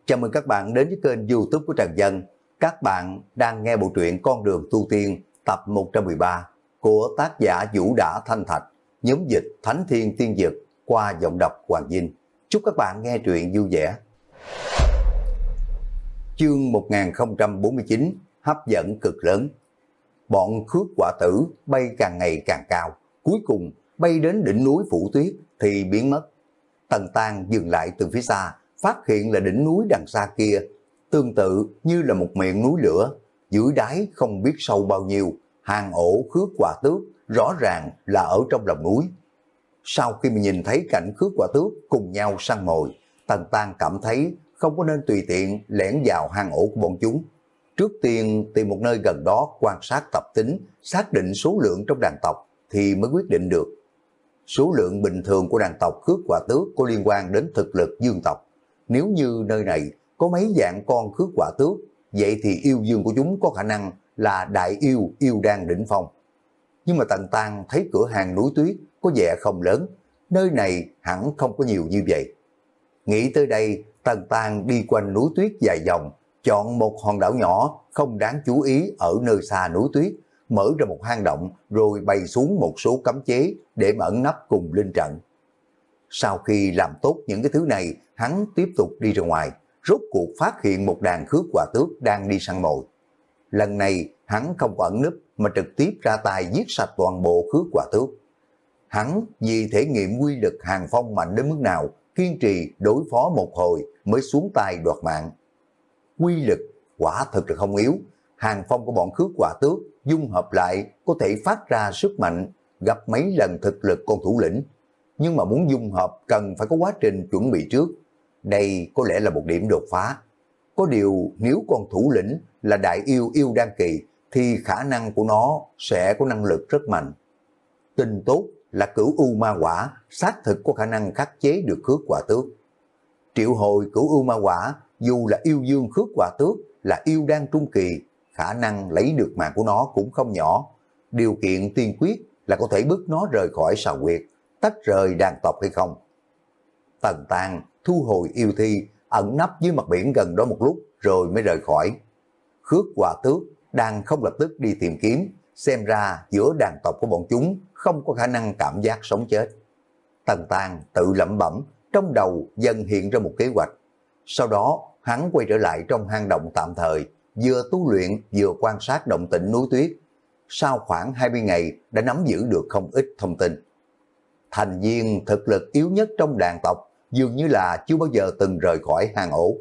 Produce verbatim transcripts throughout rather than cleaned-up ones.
Chào mừng các bạn đến với kênh YouTube của Trần Dân. Các bạn đang nghe bộ truyện Con đường tu tiên tập một trăm mười ba của tác giả Vũ Đã Thanh Thạch, nhóm dịch Thánh Thiên Tiên Dực qua giọng đọc Hoàng Vinh. Chúc các bạn nghe truyện vui vẻ. Chương một nghìn không trăm bốn mươi chín, hấp dẫn cực lớn. Bọn khước quả tử bay càng ngày càng cao, cuối cùng bay đến đỉnh núi Phủ Tuyết thì biến mất. Tần Tang dừng lại từ phía xa, phát hiện là đỉnh núi đằng xa kia, tương tự như là một miệng núi lửa, dưới đáy không biết sâu bao nhiêu, hang ổ khước quả tước rõ ràng là ở trong lòng núi. Sau khi mình nhìn thấy cảnh khước quả tước cùng nhau săn mồi, Tần Tang cảm thấy không có nên tùy tiện lẻn vào hang ổ của bọn chúng. Trước tiên tìm một nơi gần đó quan sát tập tính, xác định số lượng trong đàn tộc thì mới quyết định được. Số lượng bình thường của đàn tộc khước quả tước có liên quan đến thực lực dương tộc. Nếu như nơi này có mấy dạng con khước quả tước, vậy thì yêu dương của chúng có khả năng là đại yêu, yêu đan đỉnh phong. Nhưng mà Tần Tang thấy cửa hàng núi tuyết có vẻ không lớn, nơi này hẳn không có nhiều như vậy. Nghĩ tới đây, Tần Tang đi quanh núi tuyết dài vòng, chọn một hòn đảo nhỏ không đáng chú ý ở nơi xa núi tuyết, mở ra một hang động rồi bày xuống một số cấm chế để ẩn nấp cùng linh trận. Sau khi làm tốt những cái thứ này, hắn tiếp tục đi ra ngoài, rốt cuộc phát hiện một đàn khước quả tước đang đi săn mồi. Lần này hắn không có ẩn núp mà trực tiếp ra tay giết sạch toàn bộ khước quả tước. Hắn vì thể nghiệm quy lực hàng phong mạnh đến mức nào, kiên trì đối phó một hồi mới xuống tay đoạt mạng. Quy lực quả thực là không yếu, hàng phong của bọn khước quả tước dung hợp lại có thể phát ra sức mạnh gấp mấy lần thực lực con thủ lĩnh. Nhưng mà muốn dung hợp cần phải có quá trình chuẩn bị trước. Đây có lẽ là một điểm đột phá. Có điều nếu con thủ lĩnh là đại yêu yêu đan kỳ thì khả năng của nó sẽ có năng lực rất mạnh. Tin tốt là cửu u ma quả xác thực có khả năng khắc chế được khước quả tước. Triệu hồi cửu u ma quả dù là yêu dương khước quả tước là yêu đan trung kỳ, khả năng lấy được mạng của nó cũng không nhỏ. Điều kiện tiên quyết là có thể bức nó rời khỏi sào huyệt, tách rời đàn tộc hay không. Tần Tang thu hồi yêu thi, ẩn nấp dưới mặt biển gần đó một lúc rồi mới rời khỏi. Khước quả tước đang không lập tức đi tìm kiếm, xem ra giữa đàn tộc của bọn chúng không có khả năng cảm giác sống chết. Tần Tang tự lẩm bẩm, trong đầu dần hiện ra một kế hoạch. Sau đó hắn quay trở lại trong hang động tạm thời, vừa tu luyện vừa quan sát động tĩnh núi tuyết. Sau khoảng hai mươi ngày đã nắm giữ được không ít thông tin. Thành viên thực lực yếu nhất trong đàn tộc dường như là chưa bao giờ từng rời khỏi hang ổ.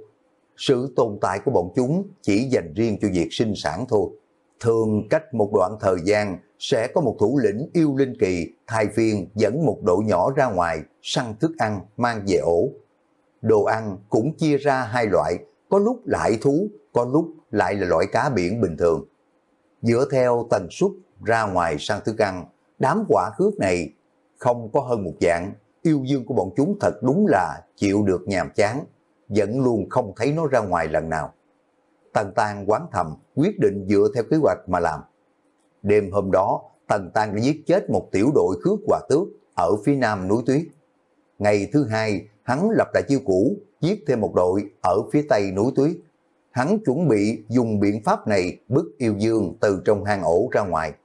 Sự tồn tại của bọn chúng chỉ dành riêng cho việc sinh sản thôi. Thường cách một đoạn thời gian sẽ có một thủ lĩnh yêu linh kỳ thay phiên dẫn một đội nhỏ ra ngoài săn thức ăn mang về ổ. Đồ ăn cũng chia ra hai loại, có lúc là hải thú, có lúc lại là loại cá biển bình thường. Dựa theo tần suất ra ngoài săn thức ăn, đám quả khước này không có hơn một dạng, yêu dương của bọn chúng thật đúng là chịu được nhàm chán, vẫn luôn không thấy nó ra ngoài lần nào. Tần Tang quán thầm, quyết định dựa theo kế hoạch mà làm. Đêm hôm đó, Tần Tang đã giết chết một tiểu đội khước quả tước ở phía nam núi tuyết. Ngày thứ hai, hắn lập lại chiêu cũ, giết thêm một đội ở phía tây núi tuyết. Hắn chuẩn bị dùng biện pháp này bức yêu dương từ trong hang ổ ra ngoài.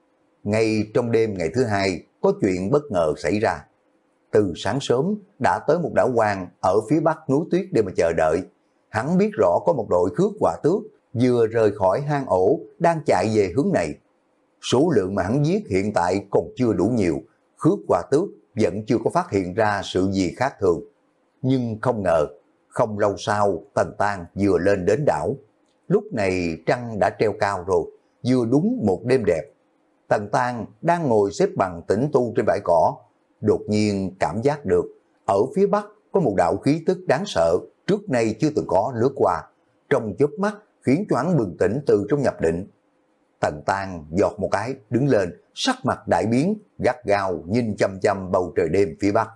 Ngay trong đêm ngày thứ hai, có chuyện bất ngờ xảy ra. Từ sáng sớm đã tới một đảo quang ở phía bắc núi tuyết để mà chờ đợi. Hắn biết rõ có một đội khước quả tước vừa rời khỏi hang ổ đang chạy về hướng này. Số lượng mà hắn giết hiện tại còn chưa đủ nhiều, khước quả tước vẫn chưa có phát hiện ra sự gì khác thường. Nhưng không ngờ, không lâu sau Tần Tang vừa lên đến đảo. Lúc này trăng đã treo cao rồi, vừa đúng một đêm đẹp. Tần Tang đang ngồi xếp bằng tĩnh tu trên bãi cỏ, đột nhiên cảm giác được ở phía bắc có một đạo khí tức đáng sợ trước nay chưa từng có lướt qua, trong chớp mắt khiến cho hắn bừng tỉnh từ trong nhập định. Tần Tang giọt một cái đứng lên, sắc mặt đại biến, gắt gao nhìn chăm chăm bầu trời đêm phía bắc.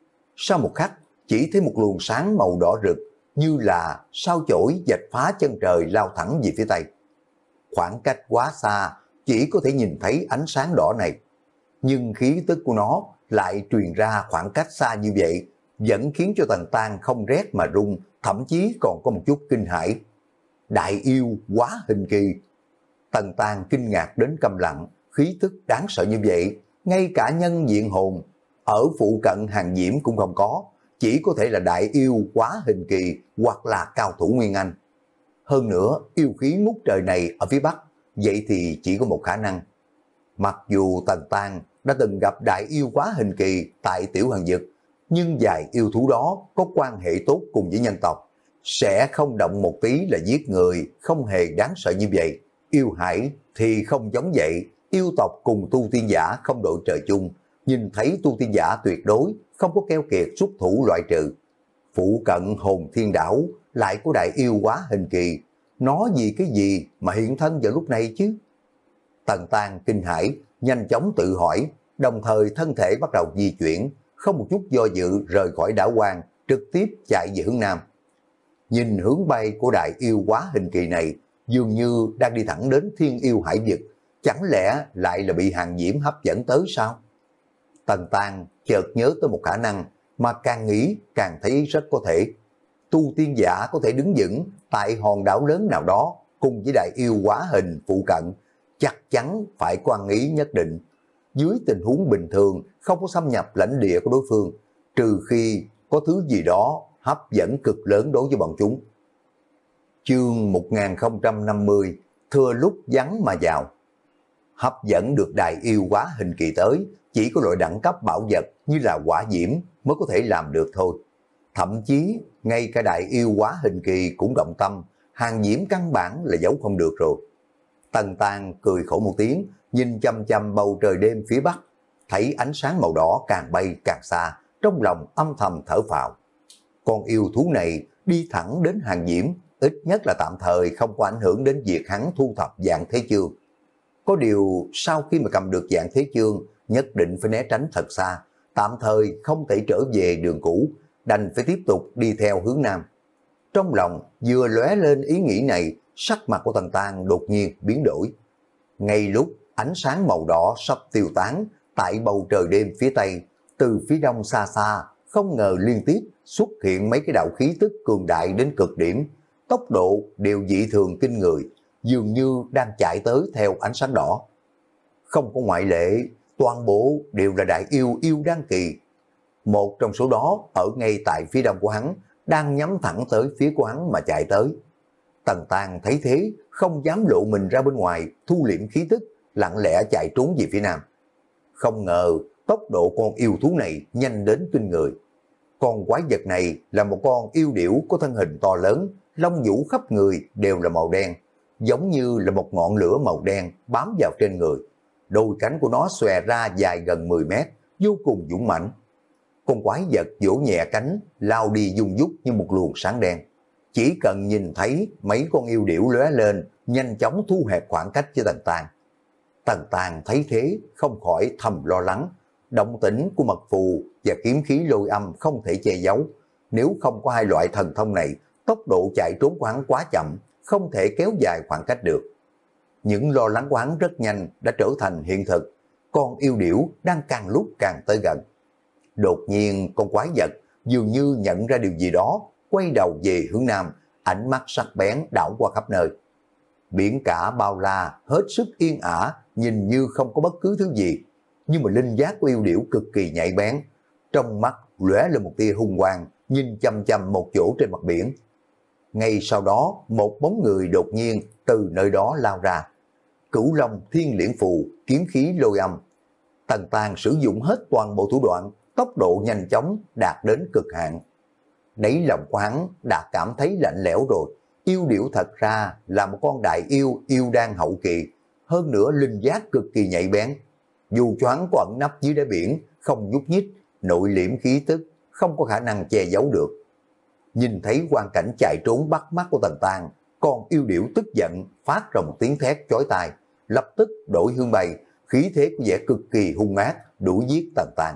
Sau một khắc chỉ thấy một luồng sáng màu đỏ rực như là sao chổi vạch phá chân trời lao thẳng về phía tây. Khoảng cách quá xa, chỉ có thể nhìn thấy ánh sáng đỏ này, nhưng khí tức của nó lại truyền ra khoảng cách xa như vậy, vẫn khiến cho Tần Tang không rét mà run, thậm chí còn có một chút kinh hãi. Đại yêu quá hình kỳ. Tần Tang kinh ngạc đến câm lặng, khí tức đáng sợ như vậy, ngay cả nhân diện hồn ở phụ cận Hàng Diễm cũng không có, chỉ có thể là đại yêu quá hình kỳ hoặc là cao thủ Nguyên Anh. Hơn nữa, yêu khí ngút trời này ở phía Bắc, vậy thì chỉ có một khả năng. Mặc dù Tần Tang đã từng gặp đại yêu quá hình kỳ tại Tiểu Hàn Dực, nhưng vài yêu thú đó có quan hệ tốt cùng với nhân tộc, sẽ không động một tí là giết người, không hề đáng sợ như vậy. Yêu hải thì không giống vậy, yêu tộc cùng tu tiên giả không đội trời chung, nhìn thấy tu tiên giả tuyệt đối không có keo kiệt xuất thủ loại trừ. Phụ cận Hồn Thiên Đảo lại có đại yêu quá hình kỳ, nó vì cái gì mà hiện thân vào lúc này chứ? Tần Tang kinh hãi, nhanh chóng tự hỏi, đồng thời thân thể bắt đầu di chuyển, không một chút do dự rời khỏi đảo quan, trực tiếp chạy về hướng nam. Nhìn hướng bay của đại yêu quá hình kỳ này, dường như đang đi thẳng đến Thiên Yêu Hải Vực, chẳng lẽ lại là bị Hàng Diễm hấp dẫn tới sao? Tần Tang chợt nhớ tới một khả năng mà càng nghĩ càng thấy rất có thể. Tu tiên giả có thể đứng vững tại hòn đảo lớn nào đó cùng với đại yêu quá hình phụ cận, chắc chắn phải quan ý nhất định. Dưới tình huống bình thường không có xâm nhập lãnh địa của đối phương, trừ khi có thứ gì đó hấp dẫn cực lớn đối với bọn chúng. Chương một nghìn không trăm năm mươi, thừa lúc vắng mà vào. Hấp dẫn được đại yêu quá hình kỳ tới, chỉ có loại đẳng cấp bảo vật như là hỏa diễm mới có thể làm được thôi. Thậm chí, ngay cả đại yêu quá hình kỳ cũng động tâm, Hàng Diễm căn bản là giấu không được rồi. Tần Tang cười khổ một tiếng, nhìn chăm chăm bầu trời đêm phía Bắc, thấy ánh sáng màu đỏ càng bay càng xa, trong lòng âm thầm thở phào. Con yêu thú này đi thẳng đến Hàng Diễm, ít nhất là tạm thời không có ảnh hưởng đến việc hắn thu thập Dạng Thế Chương. Có điều sau khi mà cầm được Dạng Thế Chương, nhất định phải né tránh thật xa, tạm thời không thể trở về đường cũ, đành phải tiếp tục đi theo hướng nam. Trong lòng vừa lóe lên ý nghĩ này, sắc mặt của Tần Tang đột nhiên biến đổi. Ngay lúc ánh sáng màu đỏ sắp tiêu tán, tại bầu trời đêm phía tây, từ phía đông xa xa, không ngờ liên tiếp xuất hiện mấy cái đạo khí tức cường đại đến cực điểm, tốc độ đều dị thường kinh người, dường như đang chạy tới theo ánh sáng đỏ. Không có ngoại lệ, toàn bộ đều là đại yêu yêu đan kỳ. Một trong số đó ở ngay tại phía đông của hắn, đang nhắm thẳng tới phía của hắn mà chạy tới. Tần Tang thấy thế, không dám lộ mình ra bên ngoài, thu liễm khí tức, lặng lẽ chạy trốn về phía nam. Không ngờ, tốc độ con yêu thú này nhanh đến kinh người. Con quái vật này là một con yêu điểu có thân hình to lớn, lông vũ khắp người đều là màu đen, giống như là một ngọn lửa màu đen bám vào trên người. Đôi cánh của nó xòe ra dài gần mười mét, vô cùng dũng mãnh. Con quái vật vỗ nhẹ cánh, lao đi dung dút như một luồng sáng đen. Chỉ cần nhìn thấy mấy con yêu điểu lóe lên, nhanh chóng thu hẹp khoảng cách với Tần Tang. Tần Tang thấy thế, không khỏi thầm lo lắng. Động tĩnh của mật phù và kiếm khí lôi âm không thể che giấu. Nếu không có hai loại thần thông này, tốc độ chạy trốn của hắn quá chậm, không thể kéo dài khoảng cách được. Những lo lắng của hắn rất nhanh đã trở thành hiện thực. Con yêu điểu đang càng lúc càng tới gần. Đột nhiên con quái vật dường như nhận ra điều gì đó, quay đầu về hướng nam, ánh mắt sắc bén đảo qua khắp nơi. Biển cả bao la, hết sức yên ả, nhìn như không có bất cứ thứ gì. Nhưng mà linh giác của yêu điểu cực kỳ nhạy bén. Trong mắt lóe lên một tia hung quang, nhìn chăm chăm một chỗ trên mặt biển. Ngay sau đó, một bóng người đột nhiên từ nơi đó lao ra. Cửu Long Thiên Liễn Phù, kiếm khí lôi âm. Tần Tang sử dụng hết toàn bộ thủ đoạn, tốc độ nhanh chóng đạt đến cực hạn. Đáy lòng của hắn đã cảm thấy lạnh lẽo rồi. Yêu điểu thật ra là một con đại yêu yêu đan hậu kỳ, hơn nữa linh giác cực kỳ nhạy bén. Dù cho hắn có ẩn nấp dưới đáy biển, không nhúc nhích, nội liễm khí tức, không có khả năng che giấu được. Nhìn thấy quang cảnh chạy trốn bắt mắt của Tần Tang, con yêu điểu tức giận, phát ra một tiếng thét chói tai, lập tức đổi hướng bay, khí thế của vẻ cực kỳ hung ác, đuổi giết Tần Tang.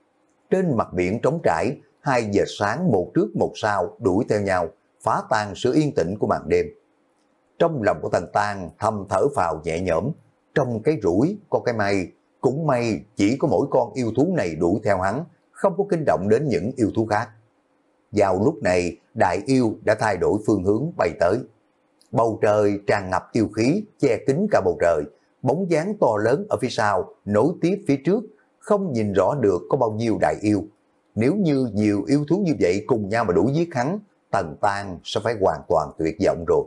Trên mặt biển trống trải, hai giờ sáng một trước một sau đuổi theo nhau, phá tan sự yên tĩnh của màn đêm. Trong lòng của Tần Tang thầm thở phào nhẹ nhõm, trong cái rủi có cái may, cũng may chỉ có mỗi con yêu thú này đuổi theo hắn, không có kinh động đến những yêu thú khác. Vào lúc này, đại yêu đã thay đổi phương hướng bay tới. Bầu trời tràn ngập yêu khí, che kín cả bầu trời, bóng dáng to lớn ở phía sau, nối tiếp phía trước, không nhìn rõ được có bao nhiêu đại yêu. Nếu như nhiều yêu thú như vậy cùng nhau mà đuổi giết hắn, Tần Tang sẽ phải hoàn toàn tuyệt vọng rồi.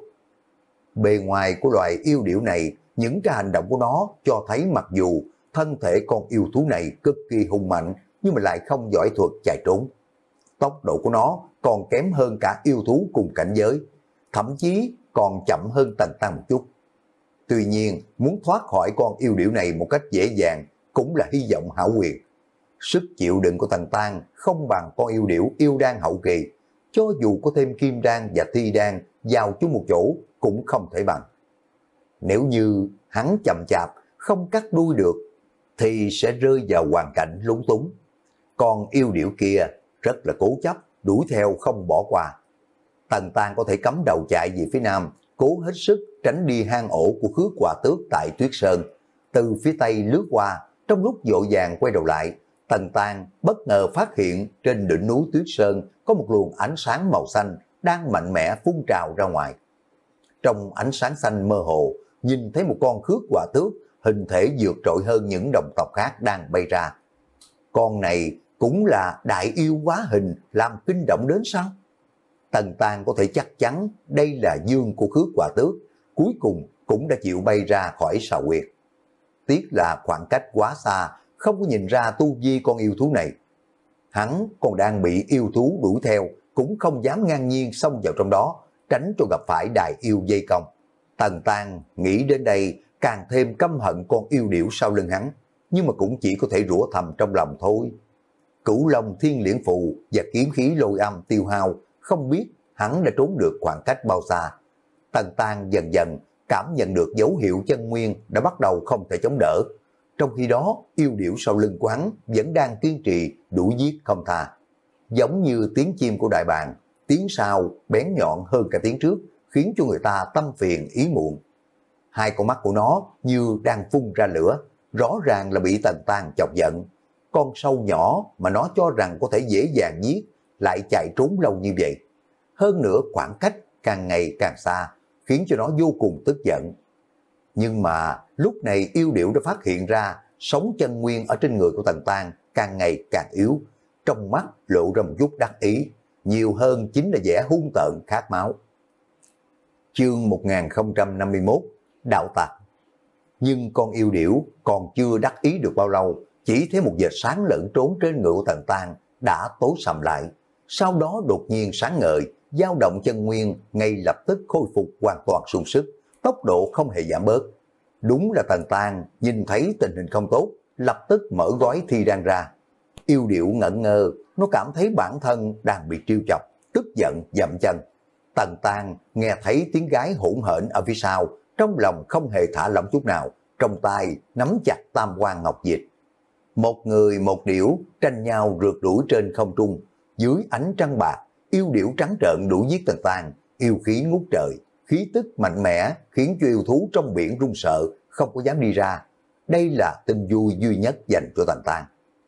Bề ngoài của loài yêu điểu này, những cái hành động của nó cho thấy mặc dù thân thể con yêu thú này cực kỳ hung mạnh, nhưng mà lại không giỏi thuật chạy trốn. Tốc độ của nó còn kém hơn cả yêu thú cùng cảnh giới, thậm chí còn chậm hơn Tần Tang một chút. Tuy nhiên, muốn thoát khỏi con yêu điểu này một cách dễ dàng cũng là hy vọng hão huyền. Sức chịu đựng của Tần Tang không bằng con yêu điểu yêu đan hậu kỳ, cho dù có thêm kim đan và thi đan vào chung một chỗ cũng không thể bằng. Nếu như hắn chậm chạp không cắt đuôi được thì sẽ rơi vào hoàn cảnh lúng túng. Còn yêu điểu kia rất là cố chấp, đuổi theo không bỏ qua. Tần Tang có thể cắm đầu chạy về phía nam, cố hết sức tránh đi hang ổ của Khước Hỏa Tước tại Tuyết Sơn. Từ phía tây lướt qua, trong lúc vội vàng quay đầu lại, Tần Tang bất ngờ phát hiện trên đỉnh núi Tuyết Sơn có một luồng ánh sáng màu xanh đang mạnh mẽ phun trào ra ngoài. Trong ánh sáng xanh mơ hồ, nhìn thấy một con Khước Hỏa Tước hình thể vượt trội hơn những đồng tộc khác đang bay ra. Con này cũng là đại yêu hóa hình làm kinh động đến sao? Tần Tang có thể chắc chắn đây là dương của Khước Hỏa Tước, cuối cùng cũng đã chịu bay ra khỏi Sào Huyệt. Tiếc là khoảng cách quá xa, không có nhìn ra tu vi con yêu thú này. Hắn còn đang bị yêu thú đuổi theo, cũng không dám ngang nhiên xông vào trong đó, tránh cho gặp phải đại yêu dây công. Tần Tang nghĩ đến đây càng thêm căm hận con yêu điểu sau lưng hắn, nhưng mà cũng chỉ có thể rủa thầm trong lòng thôi. Cửu Long Thiên Liễn Phù và kiếm khí lôi âm tiêu hao, không biết hắn đã trốn được khoảng cách bao xa. Tần Tang dần dần cảm nhận được dấu hiệu chân nguyên đã bắt đầu không thể chống đỡ. Trong khi đó, yêu điểu sau lưng của hắn vẫn đang kiên trì đuổi giết không tha. Giống như tiếng chim của đại bàng, tiếng sau bén nhọn hơn cả tiếng trước, khiến cho người ta tâm phiền ý muộn. Hai con mắt của nó như đang phun ra lửa, rõ ràng là bị Tần Tang chọc giận. Con sâu nhỏ mà nó cho rằng có thể dễ dàng giết, lại chạy trốn lâu như vậy. Hơn nữa khoảng cách càng ngày càng xa, khiến cho nó vô cùng tức giận. Nhưng mà lúc này yêu điểu đã phát hiện ra sống chân nguyên ở trên người của Tần Tang càng ngày càng yếu, trong mắt lộ ra một chút đắc ý, nhiều hơn chính là vẻ hung tợn khát máu. Chương một nghìn không trăm năm mươi mốt, đạo tặc. Nhưng con yêu điểu còn chưa đắc ý được bao lâu, chỉ thấy một vệt sáng lẫn trốn trên người của Tần Tang đã tối sầm lại, sau đó đột nhiên sáng ngời, dao động chân nguyên ngay lập tức khôi phục hoàn toàn sung sức, tốc độ không hề giảm bớt. Đúng là Tần Tang nhìn thấy tình hình không tốt, lập tức mở gói thi đan ra. Yêu điểu ngẩn ngơ, nó cảm thấy bản thân đang bị trêu chọc, tức giận dậm chân. Tần Tang nghe thấy tiếng gái hỗn hển ở phía sau, trong lòng không hề thả lỏng chút nào, trong tay nắm chặt tam quan ngọc dịch. Một người một điểu tranh nhau rượt đuổi trên không trung, dưới ánh trăng bạc, yêu điểu trắng trợn đuổi giết Tần Tang, yêu khí ngút trời, khí tức mạnh mẽ khiến cho yêu thú trong biển run sợ, không có dám đi ra. Đây là tin vui duy nhất dành cho Tần Tang.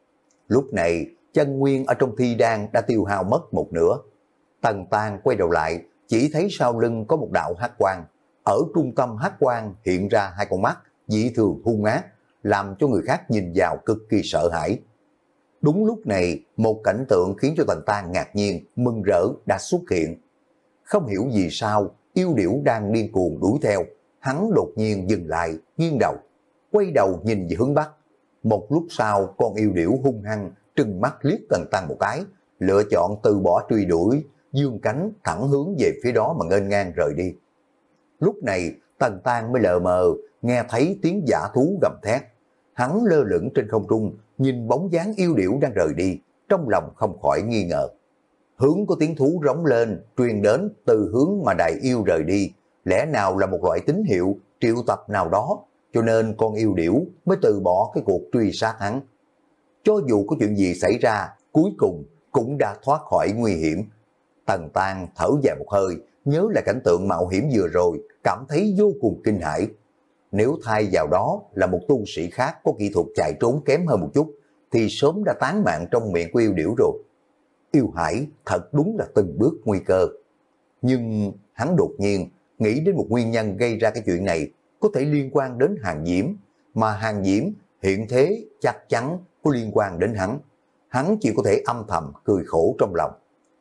Lúc này, chân nguyên ở trong thi đan đã tiêu hao mất một nửa. Tần Tang quay đầu lại, chỉ thấy sau lưng có một đạo hắc quang. Ở trung tâm hắc quang hiện ra hai con mắt dị thường hung ác, làm cho người khác nhìn vào cực kỳ sợ hãi. Đúng lúc này, một cảnh tượng khiến cho Tần Tang ngạc nhiên, mừng rỡ đã xuất hiện. Không hiểu vì sao, yêu điểu đang điên cuồng đuổi theo, hắn đột nhiên dừng lại, nghiêng đầu, quay đầu nhìn về hướng bắc. Một lúc sau, con yêu điểu hung hăng trừng mắt liếc Tần Tang một cái, lựa chọn từ bỏ truy đuổi, dương cánh thẳng hướng về phía đó mà nghênh ngang rời đi. Lúc này, Tần Tang mới lờ mờ nghe thấy tiếng dã thú gầm thét. Hắn lơ lửng trên không trung, nhìn bóng dáng yêu điểu đang rời đi, trong lòng không khỏi nghi ngờ. Hướng có tiếng thú rống lên, truyền đến từ hướng mà đại yêu rời đi, lẽ nào là một loại tín hiệu triệu tập nào đó, cho nên con yêu điểu mới từ bỏ cái cuộc truy sát hắn. Cho dù có chuyện gì xảy ra, cuối cùng cũng đã thoát khỏi nguy hiểm. Tần Tang thở dài một hơi, nhớ lại cảnh tượng mạo hiểm vừa rồi, cảm thấy vô cùng kinh hãi. Nếu thay vào đó là một tu sĩ khác có kỹ thuật chạy trốn kém hơn một chút, thì sớm đã tán mạng trong miệng của yêu điểu rồi. Yêu Hải thật đúng là từng bước nguy cơ. Nhưng hắn đột nhiên nghĩ đến một nguyên nhân gây ra cái chuyện này có thể liên quan đến Hàng Diễm, mà Hàng Diễm hiện thế chắc chắn có liên quan đến hắn. Hắn chỉ có thể âm thầm cười khổ trong lòng.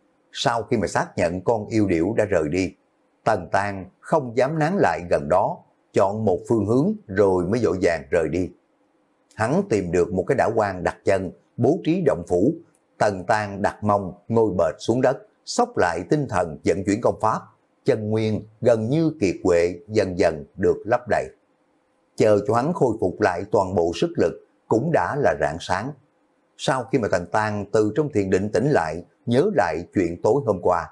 Sau khi mà xác nhận con yêu điểu đã rời đi, Tần Tang không dám nán lại gần đó, chọn một phương hướng rồi mới vội vàng rời đi. Hắn tìm được một cái đảo quan đặt chân, bố trí động phủ. Tần Tang đặt mông ngồi bệt xuống đất, xốc lại tinh thần vận chuyển công pháp. Chân nguyên gần như kiệt quệ dần dần được lấp đầy. Chờ cho hắn khôi phục lại toàn bộ sức lực cũng đã là rạng sáng. Sau khi mà Tần Tang từ trong thiền định tỉnh lại, nhớ lại chuyện tối hôm qua.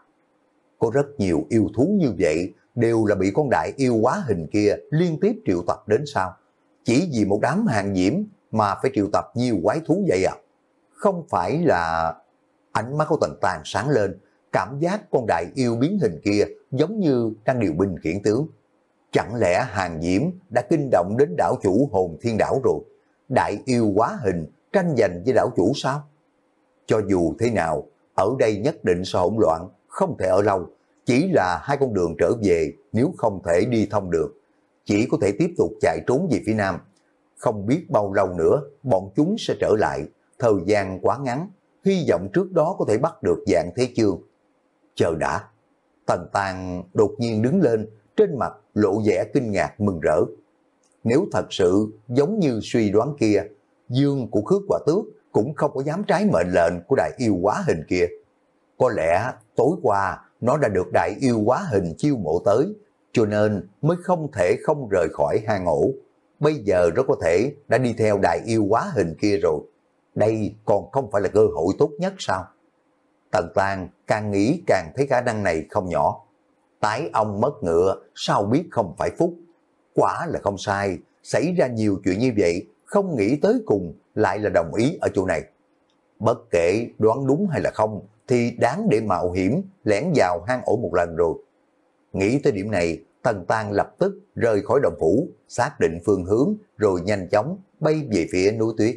Có rất nhiều yêu thú như vậy đều là bị con đại yêu quá hình kia liên tiếp triệu tập đến sao? Chỉ vì một đám Hàng Diễm mà phải triệu tập nhiều quái thú vậy à? Không phải là... Ánh mắt của Tần Tang sáng lên, cảm giác con đại yêu biến hình kia giống như đang điều binh khiển tướng. Chẳng lẽ Hàng Diễm đã kinh động đến đảo chủ Hồn Thiên Đảo rồi? Đại yêu quá hình tranh giành với đảo chủ sao? Cho dù thế nào, ở đây nhất định sẽ hỗn loạn, không thể ở lâu. Chỉ là hai con đường trở về, nếu không thể đi thông được, chỉ có thể tiếp tục chạy trốn về phía nam. Không biết bao lâu nữa, bọn chúng sẽ trở lại. Thời gian quá ngắn, hy vọng trước đó có thể bắt được Dạng Thế Chương. Chờ đã. Tần Tang đột nhiên đứng lên, trên mặt lộ vẻ kinh ngạc mừng rỡ. Nếu thật sự giống như suy đoán kia, dương của Khước Quả Tước cũng không có dám trái mệnh lệnh của đại yêu quá hình kia. Có lẽ tối qua nó đã được đại yêu quá hình chiêu mộ tới, cho nên mới không thể không rời khỏi hang ổ. Bây giờ rất có thể đã đi theo đại yêu quá hình kia rồi. Đây còn không phải là cơ hội tốt nhất sao? Tần Tang càng nghĩ càng thấy khả năng này không nhỏ. Tái ông mất ngựa, sao biết không phải phúc. Quả là không sai, xảy ra nhiều chuyện như vậy, không nghĩ tới cùng lại là đồng ý ở chỗ này. Bất kể đoán đúng hay là không, thì đáng để mạo hiểm lẻn vào hang ổ một lần rồi. Nghĩ tới điểm này, Tần Tang lập tức rời khỏi động phủ, xác định phương hướng rồi nhanh chóng bay về phía núi tuyết.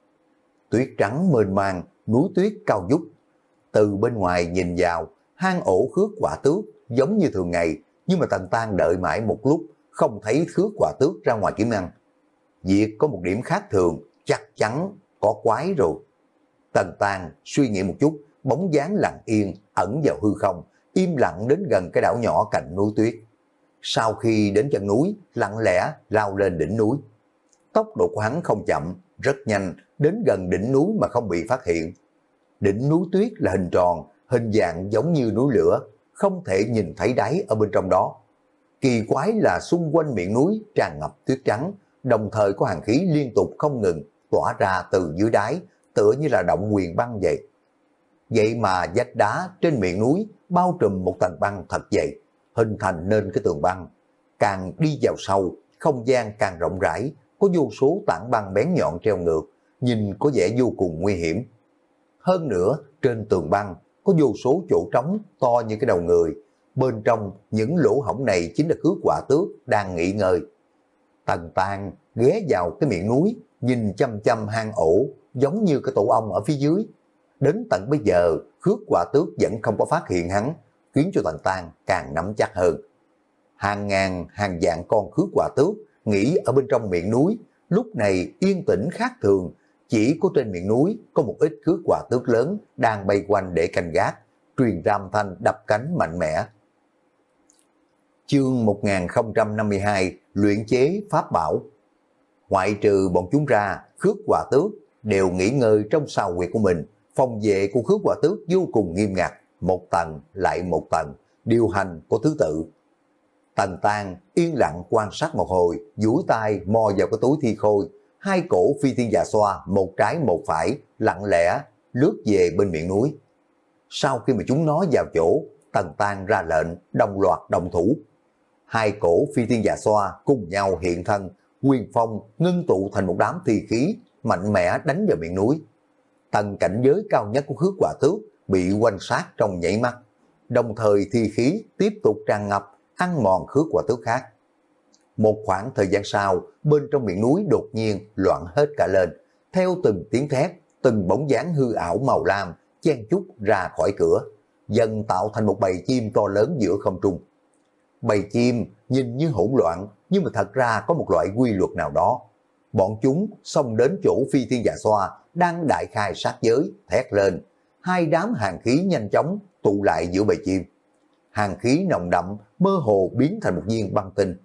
Tuyết trắng mênh mang, núi tuyết cao vút. Từ bên ngoài nhìn vào, hang ổ Khước Quả Tước giống như thường ngày, nhưng mà Tần Tang đợi mãi một lúc không thấy Khước Quả Tước ra ngoài kiếm ăn. Việc có một điểm khác thường, chắc chắn có quái rồi. Tần Tang suy nghĩ một chút, bóng dáng lặng yên ẩn vào hư không, im lặng đến gần cái đảo nhỏ cạnh núi tuyết. Sau khi đến chân núi, lặng lẽ lao lên đỉnh núi. Tốc độ của hắn không chậm, rất nhanh, đến gần đỉnh núi mà không bị phát hiện. Đỉnh núi tuyết là hình tròn, hình dạng giống như núi lửa, không thể nhìn thấy đáy ở bên trong đó. Kỳ quái là xung quanh miệng núi tràn ngập tuyết trắng, đồng thời có hàn khí liên tục không ngừng tỏa ra từ dưới đáy, tựa như là động huyền băng vậy. Vậy mà vách đá trên miệng núi bao trùm một tầng băng thật dày, hình thành nên cái tường băng. Càng đi vào sâu, không gian càng rộng rãi, có vô số tảng băng bén nhọn treo ngược, nhìn có vẻ vô cùng nguy hiểm. Hơn nữa, trên tường băng có vô số chỗ trống to như cái đầu người. Bên trong những lỗ hổng này chính là Khước Quả Tước đang nghỉ ngơi. Tần Tang ghé vào cái miệng núi, nhìn chăm chăm hang ổ, giống như cái tổ ong ở phía dưới. Đến tận bây giờ, Khước Quả Tước vẫn không có phát hiện hắn, khiến cho Tần Tang càng nắm chắc hơn. Hàng ngàn, hàng vạn con Khước Quả Tước nghỉ ở bên trong miệng núi, lúc này yên tĩnh khác thường. Chỉ có trên miệng núi có một ít Khước Quả Tước lớn đang bay quanh để canh gác, truyền ra âm thanh đập cánh mạnh mẽ. Chương một nghìn không trăm năm mươi hai, luyện chế pháp bảo. Ngoại trừ bọn chúng ra, Khước Quả Tước đều nghỉ ngơi trong sao huyệt của mình. Phòng vệ của Khước Quả Tước vô cùng nghiêm ngặt, một tầng lại một tầng, điều hành có thứ tự. Tần Tang yên lặng quan sát một hồi, duỗi tay mò vào cái túi thi khôi, hai cổ phi thiên dạ xoa, một trái một phải, lặng lẽ lướt về bên miệng núi. Sau khi mà chúng nó vào chỗ, Tần Tang ra lệnh đồng loạt đồng thủ. Hai cổ phi thiên dạ xoa cùng nhau hiện thân, quyền phong ngưng tụ thành một đám thi khí mạnh mẽ đánh vào miệng núi. Tầng cảnh giới cao nhất của Khước Quả Tước bị quanh sát trong nhảy mắt, đồng thời thi khí tiếp tục tràn ngập, ăn mòn Khước Quả Tước khác. Một khoảng thời gian sau, bên trong miệng núi đột nhiên loạn hết cả lên, theo từng tiếng thét, từng bóng dáng hư ảo màu lam chen chúc ra khỏi cửa, dần tạo thành một bầy chim to lớn giữa không trung. Bầy chim nhìn như hỗn loạn, nhưng mà thật ra có một loại quy luật nào đó. Bọn chúng xông đến chỗ Phi Thiên Dạ Xoa đang đại khai sát giới, thét lên. Hai đám hàn khí nhanh chóng tụ lại giữa bầy chim. Hàn khí nồng đậm mơ hồ biến thành một viên băng tinh.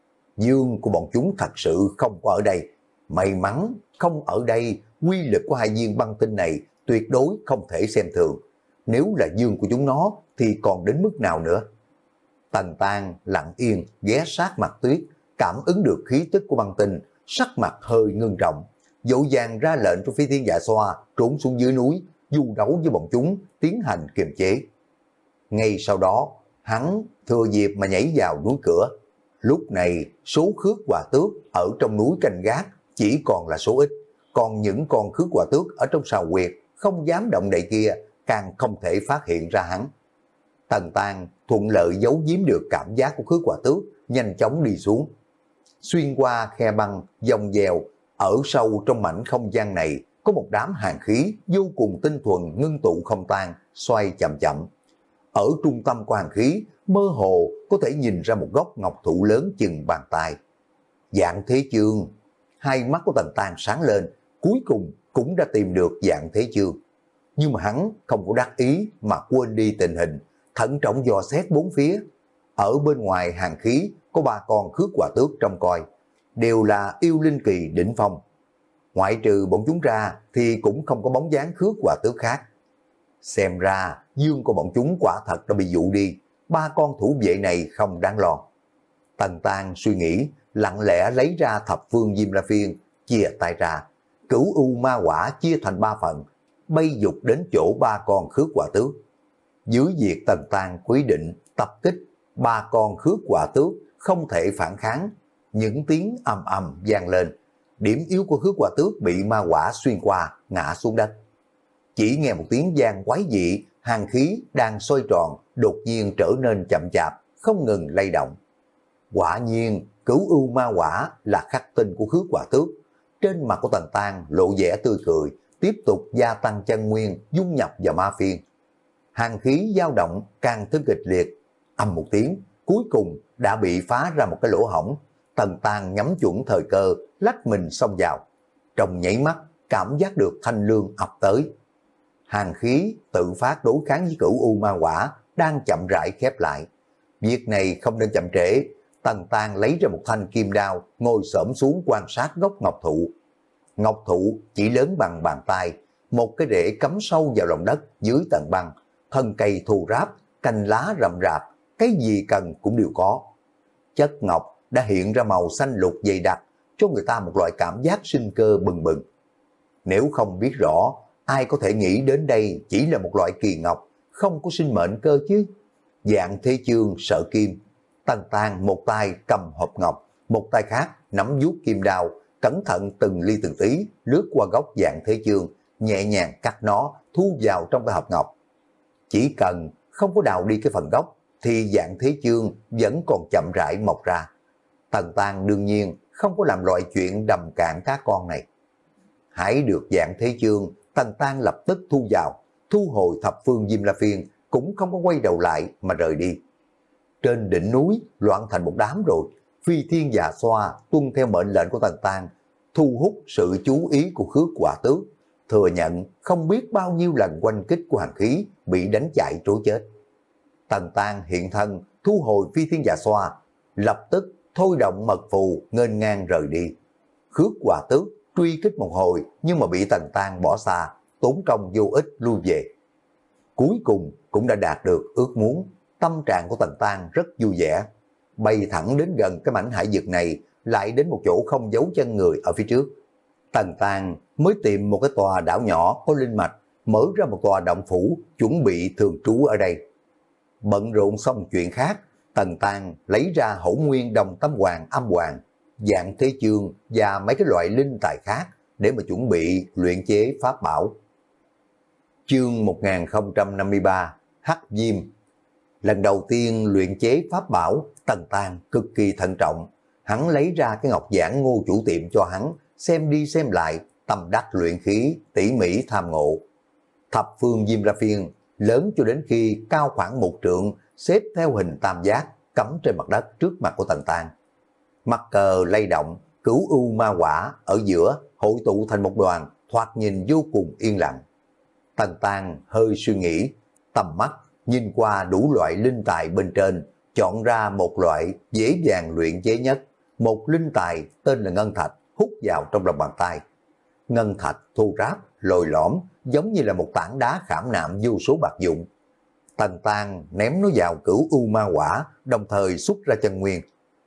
Dương của bọn chúng thật sự không có ở đây. May mắn không ở đây, quy lực của hai viên băng tinh này tuyệt đối không thể xem thường. Nếu là dương của chúng nó thì còn đến mức nào nữa? Tần Tang lặng yên ghé sát mặt Tuyết, cảm ứng được khí tức của băng tinh, sắc mặt hơi ngưng trọng, vội vàng ra lệnh cho Phi Thiên Dạ Xoa trốn xuống dưới núi, du đấu với bọn chúng, tiến hành kiềm chế. Ngay sau đó, hắn thừa dịp mà nhảy vào núi cửa. Lúc này, số khước Hòa Tước ở trong núi canh gác chỉ còn là số ít, còn những con khước Hòa Tước ở trong sào huyệt không dám động đậy kia càng không thể phát hiện ra hắn. Tần Tang thuận lợi giấu giếm được cảm giác của khước Hòa Tước, nhanh chóng đi xuống. Xuyên qua khe băng, dòng dèo, ở sâu trong mảnh không gian này có một đám hàn khí vô cùng tinh thuần ngưng tụ không tan, xoay chậm chậm. Ở trung tâm của hàn khí, mơ hồ có thể nhìn ra một gốc ngọc thụ lớn chừng bàn tay. Dạng Thế Chương, hai mắt của Tần Tang sáng lên, cuối cùng cũng đã tìm được Dạng Thế Chương. Nhưng mà hắn không có đắc ý mà quên đi tình hình, thận trọng dò xét bốn phía. Ở bên ngoài hàn khí có ba con khước Hòa Tước trông coi, đều là yêu linh kỳ đỉnh phong. Ngoại trừ bọn chúng ra thì cũng không có bóng dáng khước Hòa Tước khác. Xem ra dương của bọn chúng quả thật đã bị dụ đi, ba con thủ vệ này không đáng lo. Tần Tang suy nghĩ, lặng lẽ lấy ra thập phương Diêm La Phiên, chia tay ra, cửu u ma quả chia thành ba phần, bay dục đến chỗ ba con khước Hòa Tước. Dưới việc Tần Tang quyết định tập kích, ba con khước Hòa Tước không thể phản kháng, những tiếng ầm ầm vang lên, điểm yếu của khước Hòa Tước bị ma quả xuyên qua, ngã xuống đất. Chỉ nghe một tiếng vang quái dị, hàn khí đang xoay tròn đột nhiên trở nên chậm chạp, không ngừng lay động. Quả nhiên, cửu ưu ma quả là khắc tinh của khước Hòa Tước. Trên mặt của Tần Tang lộ vẻ tươi cười, tiếp tục gia tăng chân nguyên, dung nhập vào ma phiên. Hàn khí dao động càng thêm kịch liệt, âm một tiếng, cuối cùng đã bị phá ra một cái lỗ hổng. Tần Tang nhắm chuẩn thời cơ, lách mình xông vào. Trong nhảy mắt, cảm giác được thanh lương ập tới. Hàn khí tự phát đối kháng với cửu u ma quả đang chậm rãi khép lại. Việc này không nên chậm trễ. Tần Tang lấy ra một thanh kim đao, ngồi xổm xuống quan sát gốc ngọc thụ. Ngọc thụ chỉ lớn bằng bàn tay, một cái rễ cắm sâu vào lòng đất dưới tầng băng, thân cây thù ráp, cành lá rậm rạp, cái gì cần cũng đều có. Chất ngọc đã hiện ra màu xanh lục dày đặc, cho người ta một loại cảm giác sinh cơ bừng bừng. Nếu không biết rõ, ai có thể nghĩ đến đây chỉ là một loại kỳ ngọc, không có sinh mệnh cơ chứ? Dạng Thế Chương sợ kim. Tần Tang một tay cầm hộp ngọc, một tay khác nắm vuốt kim đao, cẩn thận từng ly từng tí lướt qua góc Dạng Thế Chương, nhẹ nhàng cắt nó, thu vào trong cái hộp ngọc. Chỉ cần không có đào đi cái phần gốc, thì Dạng Thế Chương vẫn còn chậm rãi mọc ra. Tần Tang đương nhiên không có làm loại chuyện đầm cạn cá con này. Hãy được Dạng Thế Chương, Tần Tang lập tức thu vào, thu hồi thập phương Diêm La Phiên, cũng không có quay đầu lại mà rời đi. Trên đỉnh núi loạn thành một đám rồi, Phi Thiên Dạ Xoa tuân theo mệnh lệnh của Tần Tang, thu hút sự chú ý của khước Hòa Tước, thừa nhận không biết bao nhiêu lần quanh kích của hàn khí bị đánh chạy trối chết. Tần Tang hiện thân, thu hồi Phi Thiên Dạ Xoa, lập tức thôi động mật phù nghênh ngang rời đi. Khước Hòa Tước truy kích một hồi nhưng mà bị Tần Tang bỏ xa, tốn công vô ích lui về. Cuối cùng cũng đã đạt được ước muốn, tâm trạng của Tần Tang rất vui vẻ, bay thẳng đến gần cái mảnh hải vực này, lại đến một chỗ không giấu chân người ở phía trước. Tần Tang mới tìm một cái tòa đảo nhỏ có linh mạch, mở ra một tòa động phủ chuẩn bị thường trú ở đây. Bận rộn xong chuyện khác, Tần Tang lấy ra Hỗn Nguyên Đồng Tâm Hoàng Âm Hoàng, Dạng Thế Chương và mấy cái loại linh tài khác để mà chuẩn bị luyện chế pháp bảo. Chương một nghìn không trăm năm mươi ba, Hắc Diêm. Lần đầu tiên luyện chế pháp bảo, Tần Tang cực kỳ thận trọng. Hắn lấy ra cái ngọc giản Ngô chủ tiệm cho hắn, xem đi xem lại, tâm đắc luyện khí, tỉ mỉ tham ngộ. Thập phương Diêm La Phiên lớn cho đến khi cao khoảng một trượng, xếp theo hình tam giác, cắm trên mặt đất trước mặt của Tần Tang. Mặt cờ lay động, cửu u ma quả ở giữa hội tụ thành một đoàn, thoạt nhìn vô cùng yên lặng. Tần Tang hơi suy nghĩ, tầm mắt nhìn qua đủ loại linh tài bên trên, chọn ra một loại dễ dàng luyện chế nhất, một linh tài tên là ngân thạch, hút vào trong lòng bàn tay. Ngân thạch thô ráp, lồi lõm, giống như là một tảng đá khảm nạm vô số bạc dụng. Tần Tang ném nó vào cửu u ma quả, đồng thời xuất ra chân nguyên.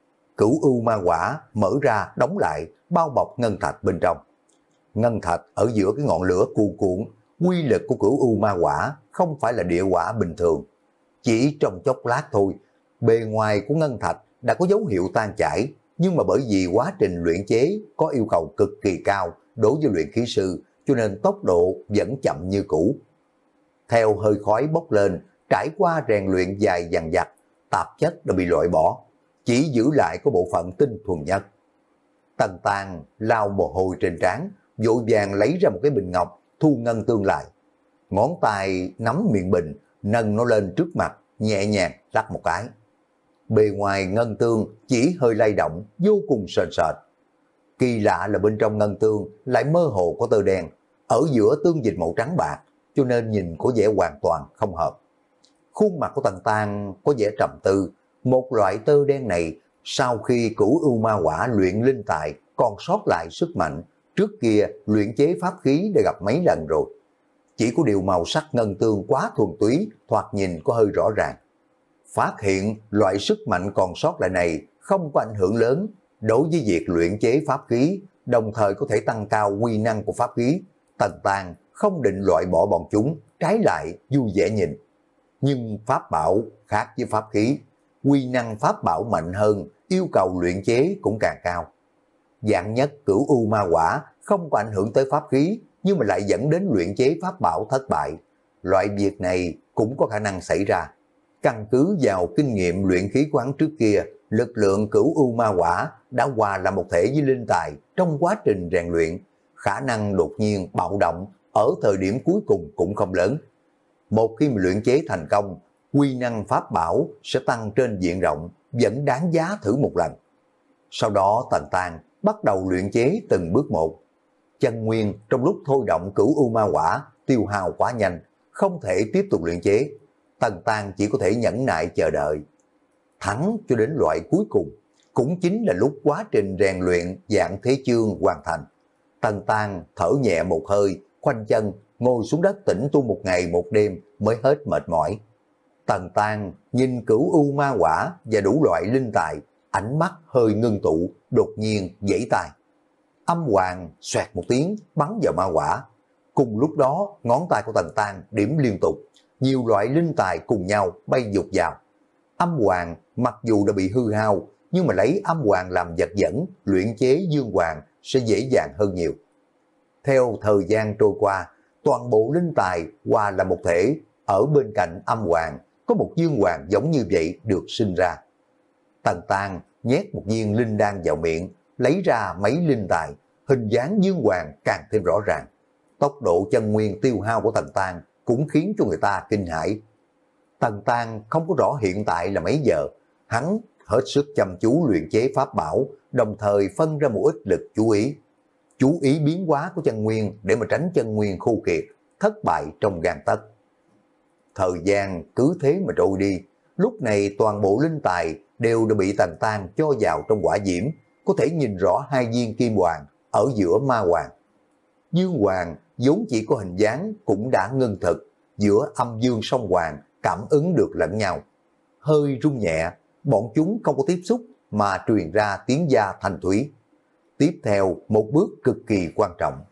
Cửu u ma quả mở ra đóng lại, bao bọc ngân thạch bên trong. Ngân thạch ở giữa cái ngọn lửa cuồn cuộn, quy lực của cửu u ma quả không phải là địa quả bình thường. Chỉ trong chốc lát thôi, bề ngoài của ngân thạch đã có dấu hiệu tan chảy, nhưng mà bởi vì quá trình luyện chế có yêu cầu cực kỳ cao đối với luyện khí sư, cho nên tốc độ vẫn chậm như cũ. Theo hơi khói bốc lên, trải qua rèn luyện dài dằng dặc, tạp chất đã bị loại bỏ, chỉ giữ lại có bộ phận tinh thuần nhất. Tần Tang lau mồ hôi trên trán, vội vàng lấy ra một cái bình ngọc, thu ngân tương lại. Ngón tay nắm miệng bình, nâng nó lên trước mặt, nhẹ nhàng lắc một cái. Bề ngoài ngân tương chỉ hơi lay động, vô cùng sền sệt. Kỳ lạ là bên trong ngân tương lại mơ hồ có tơ đen, ở giữa tương dịch màu trắng bạc, cho nên nhìn có vẻ hoàn toàn không hợp. Khuôn mặt của Tần Tang có vẻ trầm tư, một loại tơ đen này sau khi cửu ưu ma quả luyện linh tài còn sót lại sức mạnh, trước kia luyện chế pháp khí đã gặp mấy lần rồi. Chỉ có điều màu sắc ngân tương quá thuần túy, thoạt nhìn có hơi rõ ràng. Phát hiện loại sức mạnh còn sót lại này không có ảnh hưởng lớn đối với việc luyện chế pháp khí, đồng thời có thể tăng cao uy năng của pháp khí. Tần Tang không định loại bỏ bọn chúng, trái lại vui vẻ nhìn. Nhưng pháp bảo khác với pháp khí, uy năng pháp bảo mạnh hơn, yêu cầu luyện chế cũng càng cao. Dạng nhất cửu u ma quả không có ảnh hưởng tới pháp khí, nhưng mà lại dẫn đến luyện chế pháp bảo thất bại. Loại việc này cũng có khả năng xảy ra. Căn cứ vào kinh nghiệm luyện khí quán trước kia, lực lượng cửu u ma quả đã hòa là một thể với linh tài trong quá trình rèn luyện. Khả năng đột nhiên bạo động ở thời điểm cuối cùng cũng không lớn. Một khi mà luyện chế thành công, quy năng pháp bảo sẽ tăng trên diện rộng, vẫn đáng giá thử một lần. Sau đó Tần Tang bắt đầu luyện chế từng bước một. Chân nguyên trong lúc thôi động cửu u ma quả tiêu hao quá nhanh, không thể tiếp tục luyện chế. Tần Tang chỉ có thể nhẫn nại chờ đợi. Thắng cho đến loại cuối cùng, cũng chính là lúc quá trình rèn luyện dạng thế chương hoàn thành. Tần Tang thở nhẹ một hơi, khoanh chân, ngồi xuống đất tĩnh tu một ngày một đêm mới hết mệt mỏi. Tần Tang nhìn cửu u ma quả và đủ loại linh tài, ánh mắt hơi ngưng tụ, đột nhiên giãy tay. Âm hoàng xoẹt một tiếng bắn vào ma quả. Cùng lúc đó, ngón tay của Tần Tang điểm liên tục, nhiều loại linh tài cùng nhau bay dục vào. Âm hoàng mặc dù đã bị hư hao, nhưng mà lấy âm hoàng làm vật dẫn, luyện chế dương hoàng sẽ dễ dàng hơn nhiều. Theo thời gian trôi qua, toàn bộ linh tài hòa là một thể, ở bên cạnh âm hoàng có một dương hoàng giống như vậy được sinh ra. Tần Tang nhét một viên linh đan vào miệng, lấy ra mấy linh tài, hình dáng dương hoàng càng thêm rõ ràng. Tốc độ chân nguyên tiêu hao của Tần Tang cũng khiến cho người ta kinh hãi. Tần Tang không có rõ hiện tại là mấy giờ, hắn hết sức chăm chú luyện chế pháp bảo, đồng thời phân ra một ít lực chú ý. Chú ý biến hóa của chân nguyên để mà tránh chân nguyên khô kiệt, thất bại trong gang tấc. Thời gian cứ thế mà trôi đi, lúc này toàn bộ linh tài đều đã bị Tần Tang cho vào trong quả diễm, có thể nhìn rõ hai viên kim hoàng ở giữa ma hoàng. Dương hoàng vốn chỉ có hình dáng cũng đã ngưng thực, giữa âm dương song hoàng cảm ứng được lẫn nhau. Hơi rung nhẹ, bọn chúng không có tiếp xúc mà truyền ra tiếng da thanh thúy. Tiếp theo một bước cực kỳ quan trọng.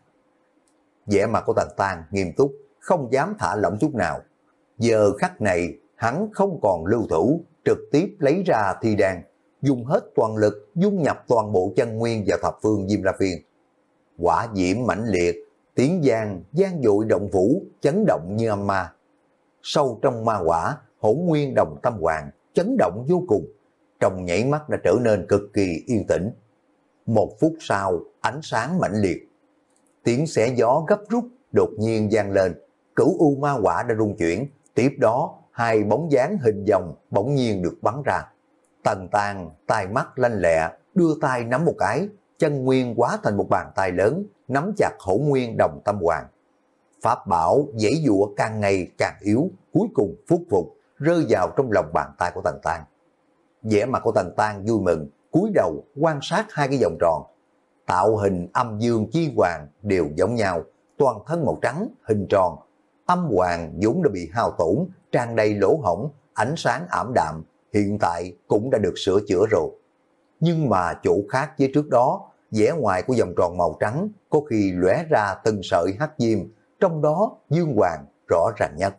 Vẻ mặt của Tần Tang nghiêm túc, không dám thả lỏng chút nào. Giờ khắc này hắn không còn lưu thủ, trực tiếp lấy ra thi đan, dùng hết toàn lực dung nhập toàn bộ chân nguyên vào thập phương Diêm La Phiên. Quả diễm mãnh liệt, tiếng giang gian dội động vũ, chấn động như âm ma. Sâu trong ma quả, hỗn nguyên đồng tâm hoàng, chấn động vô cùng, trong nhảy mắt đã trở nên cực kỳ yên tĩnh. Một phút sau, ánh sáng mãnh liệt. Tiếng xé gió gấp rút đột nhiên vang lên, cửu u ma quả đã rung chuyển, tiếp đó hai bóng dáng hình vòng bỗng nhiên được bắn ra. Tần Tàng tai mắt lanh lẹ, đưa tay nắm một cái, chân nguyên hóa thành một bàn tay lớn, nắm chặt Hỗn Nguyên Đồng Tâm Hoàn. Pháp bảo giãy giụa càng ngày càng yếu, cuối cùng phút phục rơi vào trong lòng bàn tay của Tần Tàng. Vẻ mặt của Tần Tàng vui mừng, cúi đầu quan sát hai cái vòng tròn. Tạo hình âm dương chi hoàng đều giống nhau, toàn thân màu trắng, hình tròn. Âm hoàng vốn đã bị hao tổn, tràn đầy lỗ hổng, ánh sáng ảm đạm, hiện tại cũng đã được sửa chữa rồi. Nhưng mà chỗ khác với trước đó, vẻ ngoài của vòng tròn màu trắng có khi lóe ra từng sợi hắc diêm, trong đó dương hoàng rõ ràng nhất.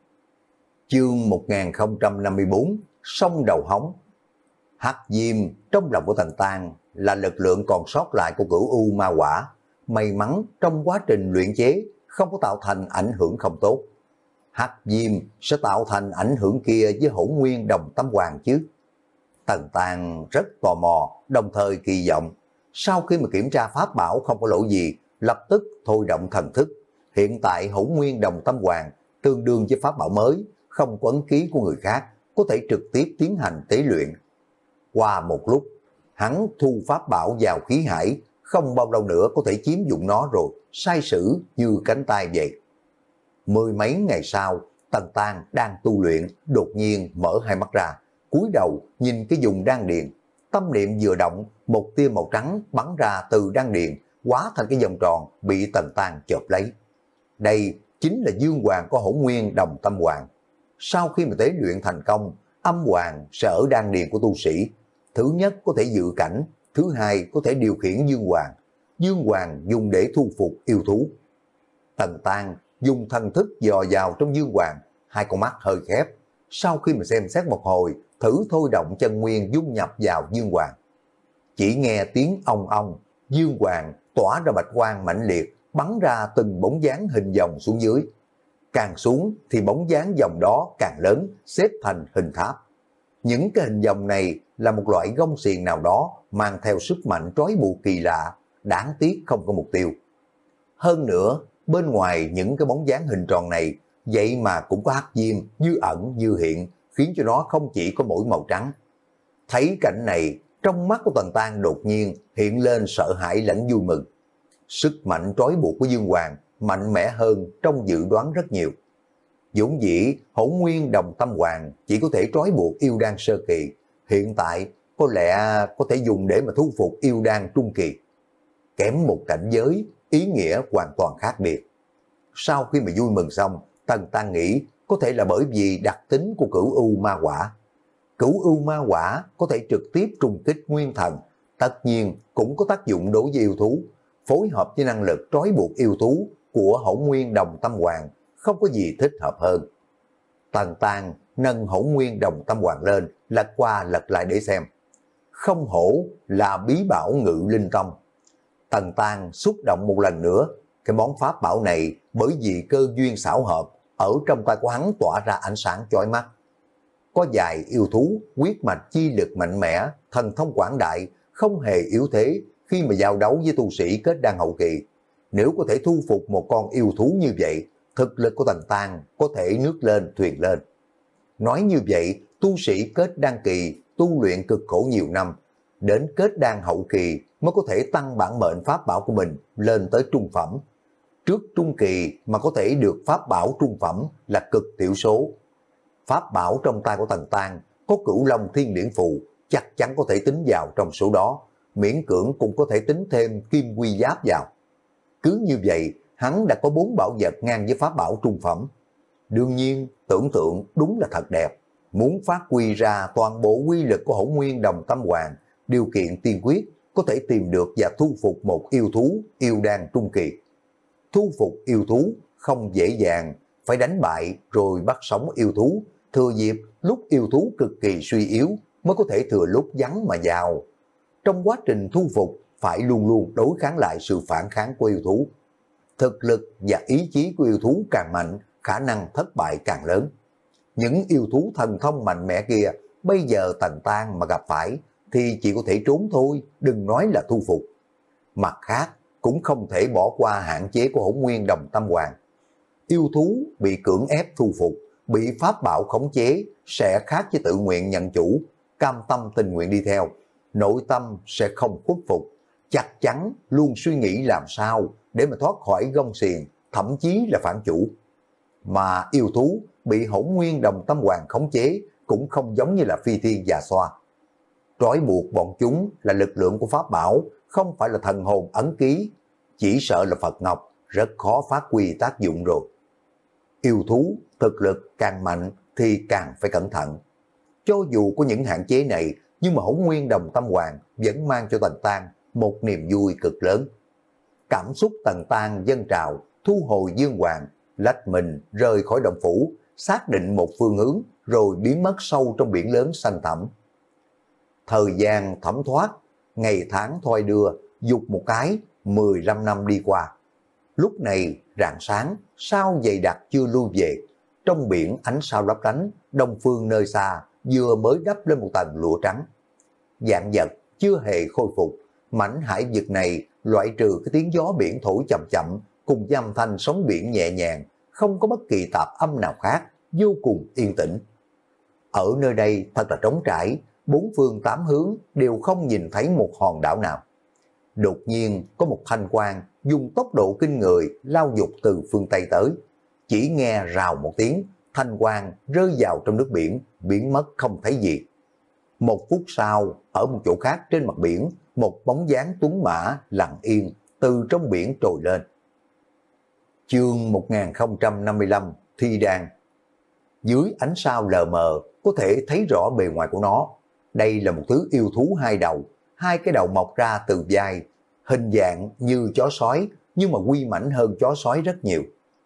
Chương một nghìn không trăm năm mươi bốn, sông đầu hóng. Hắc diêm trong lòng của Tần Tàng là lực lượng còn sót lại của cửu u ma quả. May mắn trong quá trình luyện chế không có tạo thành ảnh hưởng không tốt. Hắc diêm sẽ tạo thành ảnh hưởng kia với Hỗn Nguyên Đồng Tâm Hoàn chứ. Tần Tàng rất tò mò, đồng thời kỳ vọng. Sau khi mà kiểm tra pháp bảo không có lỗi gì, lập tức thôi động thần thức. Hiện tại Hỗn Nguyên Đồng Tâm Hoàn tương đương với pháp bảo mới, không có ấn ký của người khác, có thể trực tiếp tiến hành tế luyện. Qua một lúc, hắn thu pháp bảo vào khí hải, không bao lâu nữa có thể chiếm dụng nó rồi, sai sử như cánh tay vậy. Mười mấy ngày sau, Tần Tàng đang tu luyện, đột nhiên mở hai mắt ra, cúi đầu nhìn cái vùng đan điền. Tâm niệm vừa động, một tia màu trắng bắn ra từ đan điền, hóa thành cái vòng tròn bị Tần Tàng chộp lấy. Đây chính là dương hoàng của Hỗn Nguyên Đồng Tâm Hoàn. Sau khi mà tế luyện thành công, âm hoàng sẽ ở đan điền của tu sĩ. Thứ nhất có thể dự cảnh, thứ hai có thể điều khiển dương hoàng. Dương hoàng dùng để thu phục yêu thú. Tần Tàng dùng thần thức dò vào trong dương hoàng, hai con mắt hơi khép. Sau khi mà xem xét một hồi, thử thôi động chân nguyên dung nhập vào dương hoàng. Chỉ nghe tiếng ong ong, dương hoàng tỏa ra bạch quang mãnh liệt, bắn ra từng bóng dáng hình vòng xuống dưới. Càng xuống thì bóng dáng vòng đó càng lớn, xếp thành hình tháp. Những cái hình vòng này là một loại gông xiềng nào đó mang theo sức mạnh trói buộc kỳ lạ, đáng tiếc không có mục tiêu. Hơn nữa, bên ngoài những cái bóng dáng hình tròn này, vậy mà cũng có hắc diêm như ẩn như hiện, khiến cho nó không chỉ có mỗi màu trắng. Thấy cảnh này, trong mắt của Tần Tàng đột nhiên hiện lên sợ hãi lẫn vui mừng. Sức mạnh trói buộc của dương hoàng mạnh mẽ hơn trong dự đoán rất nhiều. Dũng dĩ Hỗn Nguyên Đồng Tâm Hoàn chỉ có thể trói buộc yêu đan sơ kỳ, hiện tại có lẽ có thể dùng để mà thu phục yêu đan trung kỳ. Kém một cảnh giới, ý nghĩa hoàn toàn khác biệt. Sau khi mà vui mừng xong, Tần Tàng nghĩ có thể là bởi vì đặc tính của cửu u ma quả. Cửu u ma quả có thể trực tiếp trùng kích nguyên thần, tất nhiên cũng có tác dụng đối với yêu thú, phối hợp với năng lực trói buộc yêu thú của Hỗn Nguyên Đồng Tâm Hoàn, không có gì thích hợp hơn. Tần Tàng nâng Hỗn Nguyên Đồng Tâm Hoàn lên, lật qua lật lại để xem. Không hổ là bí bảo Ngự Linh Tông. Tần Tàng xúc động một lần nữa, cái món pháp bảo này bởi vì cơ duyên xảo hợp, ở trong tay của hắn tỏa ra ánh sáng chói mắt. Có vài yêu thú, huyết mạch chi lực mạnh mẽ, thần thông quảng đại, không hề yếu thế khi mà giao đấu với tu sĩ kết đan hậu kỳ. Nếu có thể thu phục một con yêu thú như vậy, thực lực của Tần Tàng có thể nước lên thuyền lên. Nói như vậy, tu sĩ kết đan kỳ tu luyện cực khổ nhiều năm, đến kết đan hậu kỳ mới có thể tăng bản mệnh pháp bảo của mình lên tới trung phẩm. Trước trung kỳ mà có thể được pháp bảo trung phẩm là cực thiểu số. Pháp bảo trong tay của Tần Tàng có Cửu Long Thiên Điển Phù, chắc chắn có thể tính vào trong số đó, miễn cưỡng cũng có thể tính thêm Kim Quy Giáp vào. Cứ như vậy, hắn đã có bốn bảo vật ngang với pháp bảo trung phẩm. Đương nhiên, tưởng tượng đúng là thật đẹp. Muốn phát huy ra toàn bộ quy lực của Hỗn Nguyên Đồng Tâm Hoàn, điều kiện tiên quyết có thể tìm được và thu phục một yêu thú, yêu đan trung kỳ. Thu phục yêu thú không dễ dàng, phải đánh bại rồi bắt sống yêu thú, thừa dịp lúc yêu thú cực kỳ suy yếu mới có thể thừa lúc vắng mà vào. Trong quá trình thu phục phải luôn luôn đối kháng lại sự phản kháng của yêu thú. Thực lực và ý chí của yêu thú càng mạnh, khả năng thất bại càng lớn. Những yêu thú thần thông mạnh mẽ kia, bây giờ Tần Tàng mà gặp phải thì chỉ có thể trốn thôi, đừng nói là thu phục. Mặt khác, cũng không thể bỏ qua hạn chế của Hỗn Nguyên Đồng Tâm Hoàng. Yêu thú bị cưỡng ép thu phục, bị pháp bảo khống chế sẽ khác với tự nguyện nhận chủ, cam tâm tình nguyện đi theo, nội tâm sẽ không khuất phục, chắc chắn luôn suy nghĩ làm sao để mà thoát khỏi gông xiềng, thậm chí là phản chủ. Mà yêu thú bị Hỗn Nguyên Đồng Tâm Hoàng khống chế cũng không giống như là Phi Thiên Già Xoa. Trói buộc bọn chúng là lực lượng của pháp bảo, không phải là thần hồn ấn ký, chỉ sợ là Phật Ngọc, rất khó phát huy tác dụng rồi. Yêu thú thực lực càng mạnh thì càng phải cẩn thận. Cho dù có những hạn chế này, nhưng mà Hỗn Nguyên Đồng Tâm Hoàng vẫn mang cho Tần Tăng một niềm vui cực lớn. Cảm xúc Tần Tăng dâng trào, thu hồi dương hoàng, lách mình rời khỏi động phủ, xác định một phương hướng rồi biến mất sâu trong biển lớn xanh thẳm. Thời gian thấm thoát, ngày tháng thoi đưa, dục một cái, mười lăm năm đi qua. Lúc này rạng sáng, sao dày đặc chưa lui về, trong biển ánh sao lấp lánh, đông phương nơi xa vừa mới đắp lên một tầng lụa trắng. Vạn vật chưa hề khôi phục, mảnh hải vực này loại trừ cái tiếng gió biển thổi chậm chậm cùng với âm thanh sóng biển nhẹ nhàng, không có bất kỳ tạp âm nào khác, vô cùng yên tĩnh. Ở nơi đây thật là trống trải, bốn phương tám hướng đều không nhìn thấy một hòn đảo nào. Đột nhiên có một thanh quang dùng tốc độ kinh người lao dục từ phương Tây tới. Chỉ nghe rào một tiếng, thanh quang rơi vào trong nước biển, biến mất không thấy gì. Một phút sau, ở một chỗ khác trên mặt biển, một bóng dáng tuấn mã lặng yên từ trong biển trồi lên. Chương một nghìn không trăm năm mươi lăm Thi Đan. Dưới ánh sao lờ mờ có thể thấy rõ bề ngoài của nó. Đây là một thứ yêu thú hai đầu, hai cái đầu mọc ra từ vai, hình dạng như chó sói nhưng mà quy mảnh hơn chó sói rất nhiều.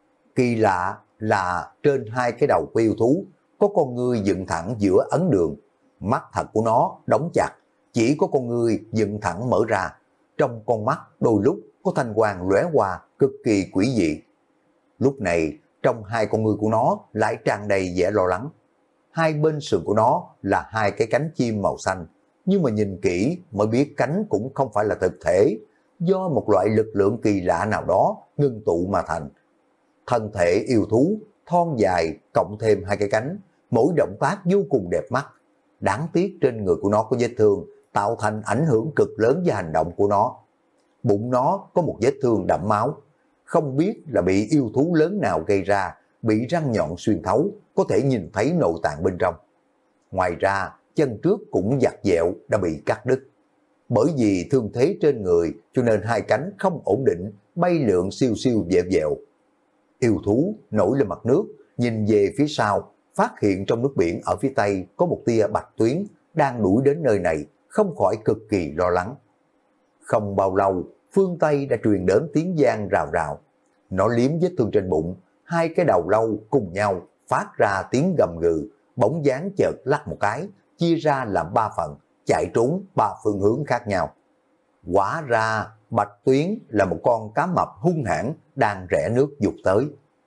Kỳ lạ là trên hai cái đầu của yêu thú có con ngươi dựng thẳng giữa ấn đường, mắt thật của nó đóng chặt, chỉ có con ngươi dựng thẳng mở ra. Trong con mắt đôi lúc có thanh quang lóe qua cực kỳ quỷ dị. Lúc này trong hai con ngươi của nó lại tràn đầy vẻ lo lắng. Hai bên sườn của nó là hai cái cánh chim màu xanh, nhưng mà nhìn kỹ mới biết cánh cũng không phải là thực thể, do một loại lực lượng kỳ lạ nào đó ngưng tụ mà thành. Thân thể yêu thú thon dài cộng thêm hai cái cánh, mỗi động tác vô cùng đẹp mắt. Đáng tiếc trên người của nó có vết thương, tạo thành ảnh hưởng cực lớn với hành động của nó. Bụng nó có một vết thương đẫm máu, không biết là bị yêu thú lớn nào gây ra, bị răng nhọn xuyên thấu, có thể nhìn thấy nội tạng bên trong. Ngoài ra, chân trước cũng vặt vẹo đã bị cắt đứt. Bởi vì thương thế trên người cho nên hai cánh không ổn định, bay lượn siêu siêu vẹo vẹo. Yêu thú nổi lên mặt nước, nhìn về phía sau, phát hiện trong nước biển ở phía tây có một tia bạch tuyến đang đuổi đến nơi này, không khỏi cực kỳ lo lắng. Không bao lâu, phương Tây đã truyền đến tiếng giang rào rào. Nó liếm vết thương trên bụng, hai cái đầu lâu cùng nhau phát ra tiếng gầm gừ, bóng dáng chợt lắc một cái, chia ra làm ba phần, chạy trốn ba phương hướng khác nhau. Quả ra bạch tuyến là một con cá mập hung hãn đang rẽ nước dục tới.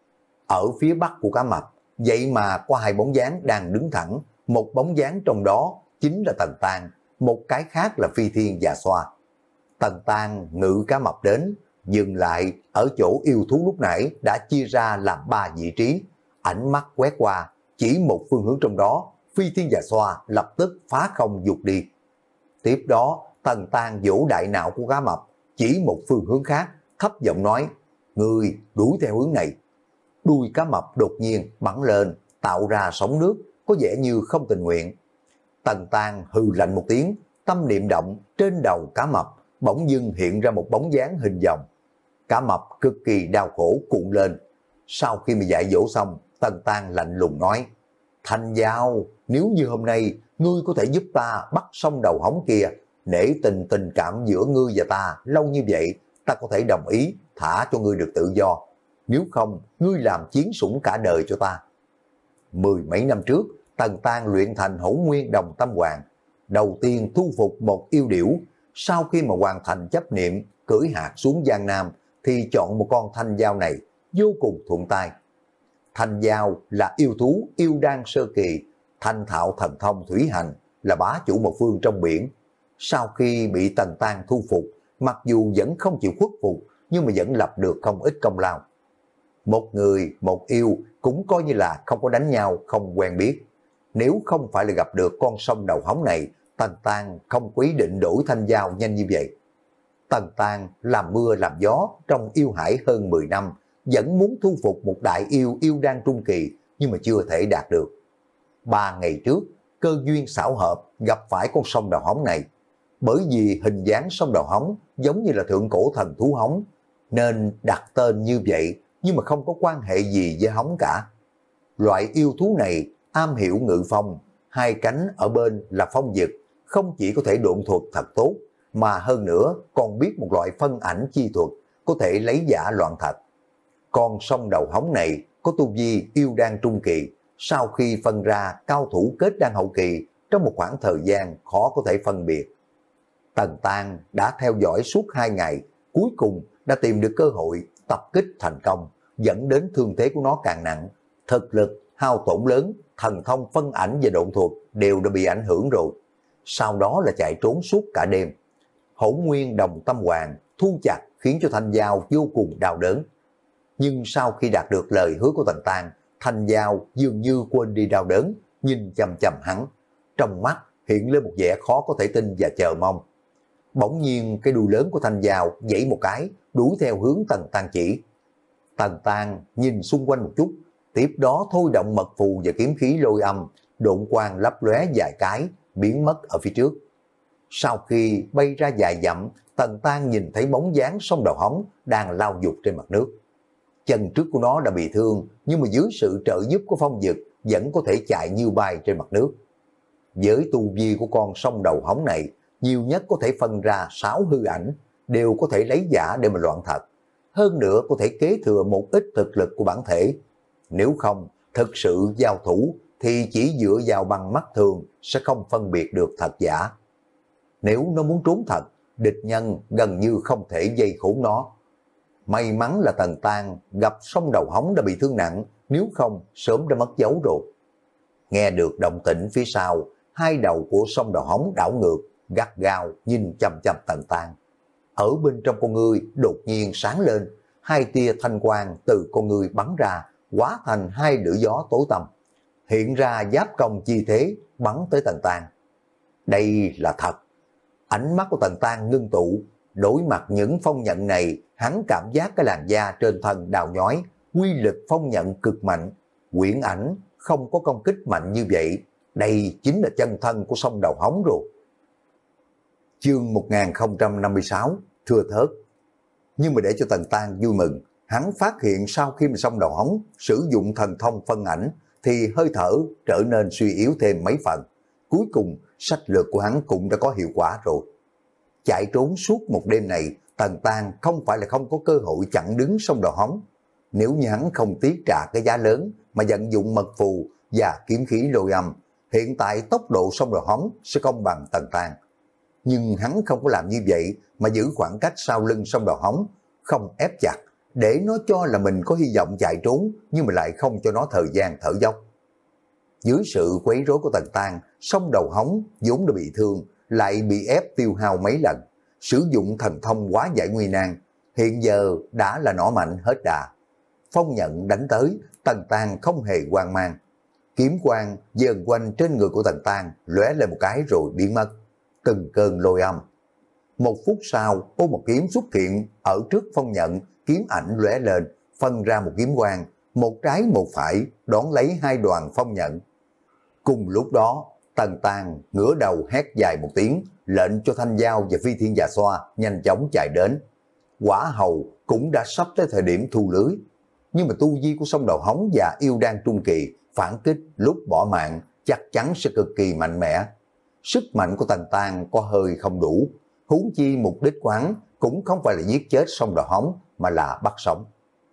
Ở phía bắc của cá mập, vậy mà có hai bóng dáng đang đứng thẳng, một bóng dáng trong đó chính là Tần Tăng, một cái khác là Phi Thiên Già Xoa. Tần Tăng ngự cá mập đến, dừng lại ở chỗ yêu thú lúc nãy đã chia ra làm ba vị trí, ánh mắt quét qua, chỉ một phương hướng trong đó, Phi Thiên Già Xoa lập tức phá không dục đi. Tiếp đó, Tần Tăng vỗ đại não của cá mập, chỉ một phương hướng khác, thấp giọng nói, người đuổi theo hướng này. Đuôi cá mập đột nhiên bắn lên, tạo ra sóng nước, có vẻ như không tình nguyện. Tần Tăng hừ lạnh một tiếng, tâm niệm động, trên đầu cá mập bỗng dưng hiện ra một bóng dáng hình vòng. Cá mập cực kỳ đau khổ cuộn lên. Sau khi mà dạy dỗ xong, Tần Tăng lạnh lùng nói, Thanh Giao, nếu như hôm nay ngươi có thể giúp ta bắt xong đầu hóng kia, nể tình tình cảm giữa ngươi và ta lâu như vậy, ta có thể đồng ý thả cho ngươi được tự do. Nếu không, ngươi làm chiến sủng cả đời cho ta. Mười mấy năm trước, Tần Tăng luyện thành Hỗn Nguyên Đồng Tâm Hoàng, đầu tiên thu phục một yêu điểu. Sau khi mà hoàn thành chấp niệm, cưỡi hạt xuống Giang Nam, thì chọn một con Thanh Giao này, vô cùng thuận tay. Thanh Giao là yêu thú yêu đan sơ kỳ, thanh thạo thần thông thủy hành, là bá chủ một phương trong biển. Sau khi bị Tần Tăng thu phục, mặc dù vẫn không chịu khuất phục, nhưng mà vẫn lập được không ít công lao. Một người, một yêu cũng coi như là không có đánh nhau, không quen biết. Nếu không phải là gặp được con sông đầu hóng này, Tần Tang không có ý định đổi Thanh Giao nhanh như vậy. Tần Tang làm mưa làm gió trong yêu hải hơn mười năm, vẫn muốn thu phục một đại yêu yêu đan trung kỳ, nhưng mà chưa thể đạt được. Ba ngày trước, cơ duyên xảo hợp gặp phải con sông đầu hóng này. Bởi vì hình dáng sông đầu hóng giống như là thượng cổ thần thú hóng, nên đặt tên như vậy, nhưng mà không có quan hệ gì với hóng cả. Loại yêu thú này am hiểu ngự phong, hai cánh ở bên là phong dực, không chỉ có thể độn thuật thật tốt, mà hơn nữa còn biết một loại phân ảnh chi thuật, có thể lấy giả loạn thật. Con sông đầu hóng này có tu vi yêu đan trung kỳ, sau khi phân ra cao thủ kết đan hậu kỳ, trong một khoảng thời gian khó có thể phân biệt. Tần Tang đã theo dõi suốt hai ngày, cuối cùng đã tìm được cơ hội tập kích thành công, dẫn đến thương thế của nó càng nặng. Thực lực hao tổn lớn, thần thông phân ảnh và độn thuật đều đã bị ảnh hưởng rồi. Sau đó là chạy trốn suốt cả đêm. Hỗn Nguyên Đồng Tâm Hoàng thu chặt khiến cho Thanh Giao vô cùng đau đớn. Nhưng sau khi đạt được lời hứa của Tần Tang, Thanh Giao dường như quên đi đau đớn, nhìn chằm chằm hắn. Trong mắt hiện lên một vẻ khó có thể tin và chờ mong. Bỗng nhiên cái đuôi lớn của Thanh Giao giãy một cái, đuổi theo hướng Tần Tang chỉ. Tần Tang nhìn xung quanh một chút, tiếp đó thôi động mật phù và kiếm khí lôi âm, độn quang lấp lóe vài cái, biến mất ở phía trước. Sau khi bay ra vài dặm, Tần Tang nhìn thấy bóng dáng sông đầu hóng đang lao vụt trên mặt nước. Chân trước của nó đã bị thương, nhưng mà dưới sự trợ giúp của phong dực vẫn có thể chạy như bay trên mặt nước. Với tu vi của con sông đầu hóng này, nhiều nhất có thể phân ra sáu hư ảnh, đều có thể lấy giả để mà loạn thật. Hơn nữa có thể kế thừa một ít thực lực của bản thể. Nếu không, thực sự giao thủ thì chỉ dựa vào bằng mắt thường sẽ không phân biệt được thật giả. Nếu nó muốn trốn thật, địch nhân gần như không thể dây khốn nó. May mắn là Tần Tang gặp sông đầu hóng đã bị thương nặng, nếu không sớm đã mất dấu rồi. Nghe được động tĩnh phía sau, hai đầu của sông đầu hóng đảo ngược, gắt gao nhìn chằm chằm Tần Tang. Ở bên trong con ngươi đột nhiên sáng lên, hai tia thanh quang từ con ngươi bắn ra, hóa thành hai lưỡi gió tối tăm, hiện ra giáp công chi thế bắn tới Tần Tang. Đây là thật. Ánh mắt của Tần Tang ngưng tụ, đối mặt những phong nhận này, hắn cảm giác cái làn da trên thân đào nhói, quy lực phong nhận cực mạnh, quyển ảnh không có công kích mạnh như vậy, đây chính là chân thân của sông đầu hóng rồi. Chương một nghìn không trăm năm mươi sáu, thưa thớt. Nhưng mà để cho Tần Tang vui mừng, hắn phát hiện sau khi mà sông đầu hóng sử dụng thần thông phân ảnh, thì hơi thở trở nên suy yếu thêm mấy phần. Cuối cùng, sách lược của hắn cũng đã có hiệu quả rồi. Chạy trốn suốt một đêm này, Tần Tang không phải là không có cơ hội chặn đứng sông đầu hóng. Nếu như hắn không tiếc trả cái giá lớn mà vận dụng mật phù và kiếm khí lôi âm, hiện tại tốc độ sông đầu hóng sẽ không bằng Tần Tang. Nhưng hắn không có làm như vậy mà giữ khoảng cách sau lưng sông đầu hóng, không ép chặt, để nó cho là mình có hy vọng chạy trốn, nhưng mà lại không cho nó thời gian thở dốc. Dưới sự quấy rối của Tần Tang, sông đầu hóng vốn đã bị thương, lại bị ép tiêu hao mấy lần, sử dụng thần thông hóa giải nguy nan, hiện giờ đã là nỏ mạnh hết đà. Phong nhận đánh tới, Tần Tang không hề hoang mang. Kiếm quang dần quanh trên người của Tần Tang lóe lên một cái rồi biến mất. Từng cơn lôi âm. Một phút sau, ô một kiếm xuất hiện ở trước phong nhận, kiếm ảnh lóe lên, phân ra một kiếm quang, một trái một phải đón lấy hai đoàn phong nhận. Cùng lúc đó, Tần Tang ngửa đầu hét dài một tiếng, lệnh cho Thanh Giao và Phi Thiên Dạ Xoa nhanh chóng chạy đến. Quả hầu cũng đã sắp tới thời điểm thu lưới, nhưng mà tu vi của sông đầu hóng và yêu đan trung kỳ phản kích lúc bỏ mạng chắc chắn sẽ cực kỳ mạnh mẽ. Sức mạnh của Tần Tang có hơi không đủ, huống chi mục đích quán cũng không phải là giết chết sông đầu hóng mà là bắt sống.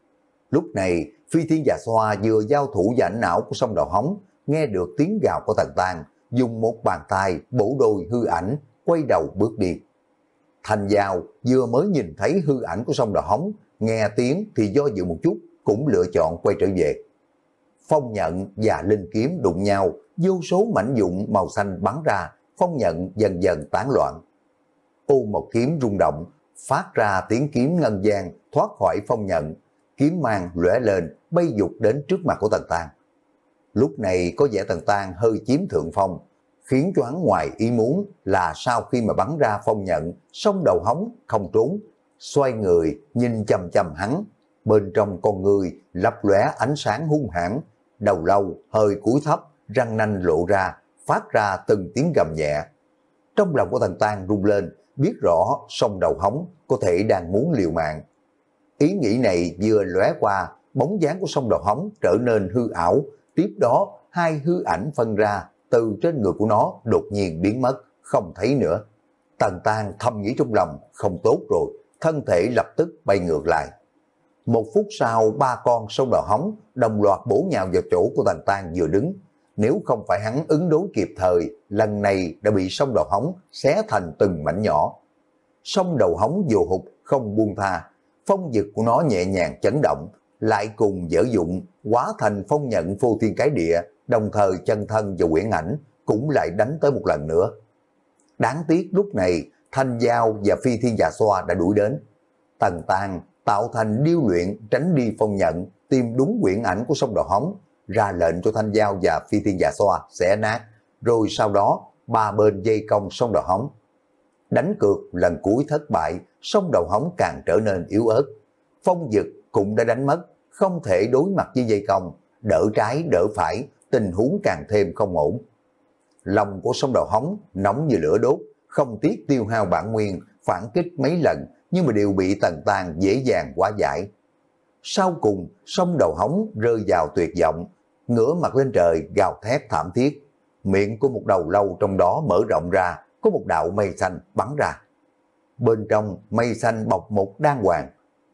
Lúc này Phi Thiên Dạ Xoa vừa giao thủ với ảnh não của sông đầu hóng, nghe được tiếng gào của Tần Tang, dùng một bàn tay bổ đôi hư ảnh, quay đầu bước đi. Thanh Giao vừa mới nhìn thấy hư ảnh của sông đầu hóng, nghe tiếng thì do dự một chút, cũng lựa chọn quay trở về. Phong nhận và linh kiếm đụng nhau, vô số mảnh vụn màu xanh bắn ra, phong nhận dần dần tán loạn. Ô một kiếm rung động, phát ra tiếng kiếm ngân vang thoát khỏi phong nhận, kiếm mang lóe lên bay vụt đến trước mặt của Tần Tang. Lúc này có vẻ Tần Tang hơi chiếm thượng phong, khiến cho hắn ngoài ý muốn là sau khi mà bắn ra phong nhận, song đầu hóng không trốn, xoay người nhìn chằm chằm hắn, bên trong con người lấp lóe ánh sáng hung hãn, đầu lâu hơi cúi thấp, răng nanh lộ ra, phát ra từng tiếng gầm nhẹ. Trong lòng của Tần Tang rung lên, biết rõ song đầu hóng có thể đang muốn liều mạng. Ý nghĩ này vừa lóe qua, bóng dáng của song đầu hóng trở nên hư ảo, tiếp đó hai hư ảnh phân ra từ trên người của nó đột nhiên biến mất, không thấy nữa. Tần Tang thầm nghĩ trong lòng, không tốt rồi, thân thể lập tức bay ngược lại. Một phút sau, ba con sông đầu hóng đồng loạt bổ nhào vào chỗ của Tần Tang vừa đứng. Nếu không phải hắn ứng đối kịp thời, lần này đã bị sông đầu hóng xé thành từng mảnh nhỏ. Sông đầu hóng vô hụt không buông tha, phong dực của nó nhẹ nhàng chấn động, lại cùng dở dụng, hóa thành phong nhận phô thiên cái địa, đồng thời chân thân và quyển ảnh cũng lại đánh tới một lần nữa. Đáng tiếc lúc này, Thanh Giao và Phi Thiên Dạ Xoa đã đuổi đến. Tần Tang tạo thành điêu luyện tránh đi phong nhận, tìm đúng quyển ảnh của sông đầu hóng, ra lệnh cho Thanh Giao và Phi Thiên Dạ Xoa xé nát, rồi sau đó ba bên dây công sông đầu hóng. Đánh cược lần cuối thất bại, sông đầu hóng càng trở nên yếu ớt. Phong dực cũng đã đánh mất, không thể đối mặt với dây công, đỡ trái đỡ phải, tình huống càng thêm không ổn. Lòng của sông đầu hóng nóng như lửa đốt, không tiếc tiêu hao bản nguyên, phản kích mấy lần nhưng mà đều bị Tần Tang dễ dàng hóa giải. Sau cùng, sông đầu hóng rơi vào tuyệt vọng, ngửa mặt lên trời gào thét thảm thiết. Miệng của một đầu lâu trong đó mở rộng ra, có một đạo mây xanh bắn ra. Bên trong mây xanh bọc một đan hoàng.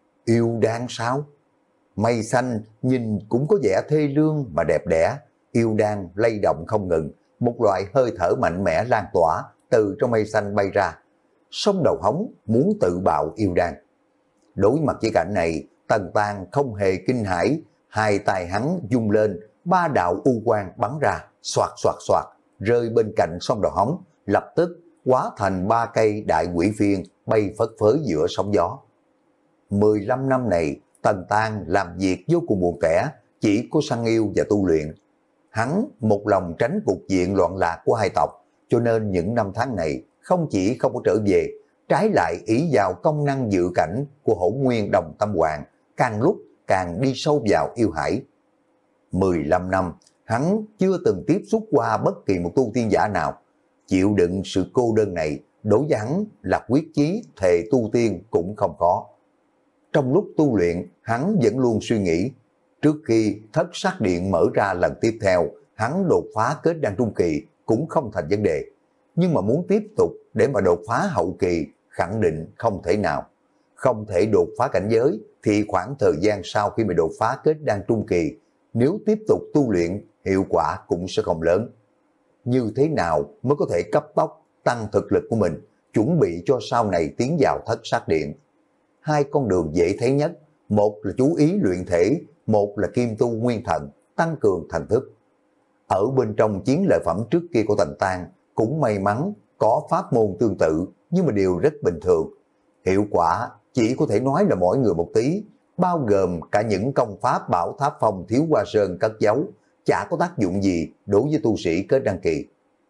Yêu đan sao? Mây xanh nhìn cũng có vẻ thê lương mà đẹp đẽ, yêu đan lay động không ngừng, một loại hơi thở mạnh mẽ lan tỏa từ trong mây xanh bay ra. Sông đầu hóng muốn tự bạo yêu đan. Đối mặt với cảnh này, Tần Tang không hề kinh hãi, hai tay hắn vung lên, ba đạo u quang bắn ra, xoạt xoạt xoạt, rơi bên cạnh sông đầu hóng, lập tức hóa thành ba cây đại quỷ phiên bay phất phới giữa sóng gió. mười lăm năm này, Tần Tang làm việc vô cùng buồn tẻ, chỉ có săn yêu và tu luyện. Hắn một lòng tránh cục diện loạn lạc của hai tộc, cho nên những năm tháng này không chỉ không có trở về, trái lại ý vào công năng dự cảnh của Hỗn Nguyên Đồng Tâm Hoàng, càng lúc càng đi sâu vào yêu hải. mười lăm năm, hắn chưa từng tiếp xúc qua bất kỳ một tu tiên giả nào. Chịu đựng sự cô đơn này, đối với hắn là quyết chí thề tu tiên cũng không có. Trong lúc tu luyện, hắn vẫn luôn suy nghĩ, trước khi thất sát điện mở ra lần tiếp theo, hắn đột phá kết đan trung kỳ cũng không thành vấn đề. Nhưng mà muốn tiếp tục để mà đột phá hậu kỳ, khẳng định không thể nào. Không thể đột phá cảnh giới, thì khoảng thời gian sau khi mà đột phá kết đan trung kỳ, nếu tiếp tục tu luyện, hiệu quả cũng sẽ không lớn. Như thế nào mới có thể cấp tốc tăng thực lực của mình, chuẩn bị cho sau này tiến vào thất sát điện? Hai con đường dễ thấy nhất, một là chú ý luyện thể, một là kim tu nguyên thần, tăng cường thần thức. Ở bên trong chiến lợi phẩm trước kia của Tần Tang cũng may mắn có pháp môn tương tự, nhưng mà đều rất bình thường. Hiệu quả chỉ có thể nói là mỗi người một tí, bao gồm cả những công pháp Bảo Tháp Phong Thiếu Hoa Sơn cất giấu, chả có tác dụng gì đối với tu sĩ kết đăng kỳ.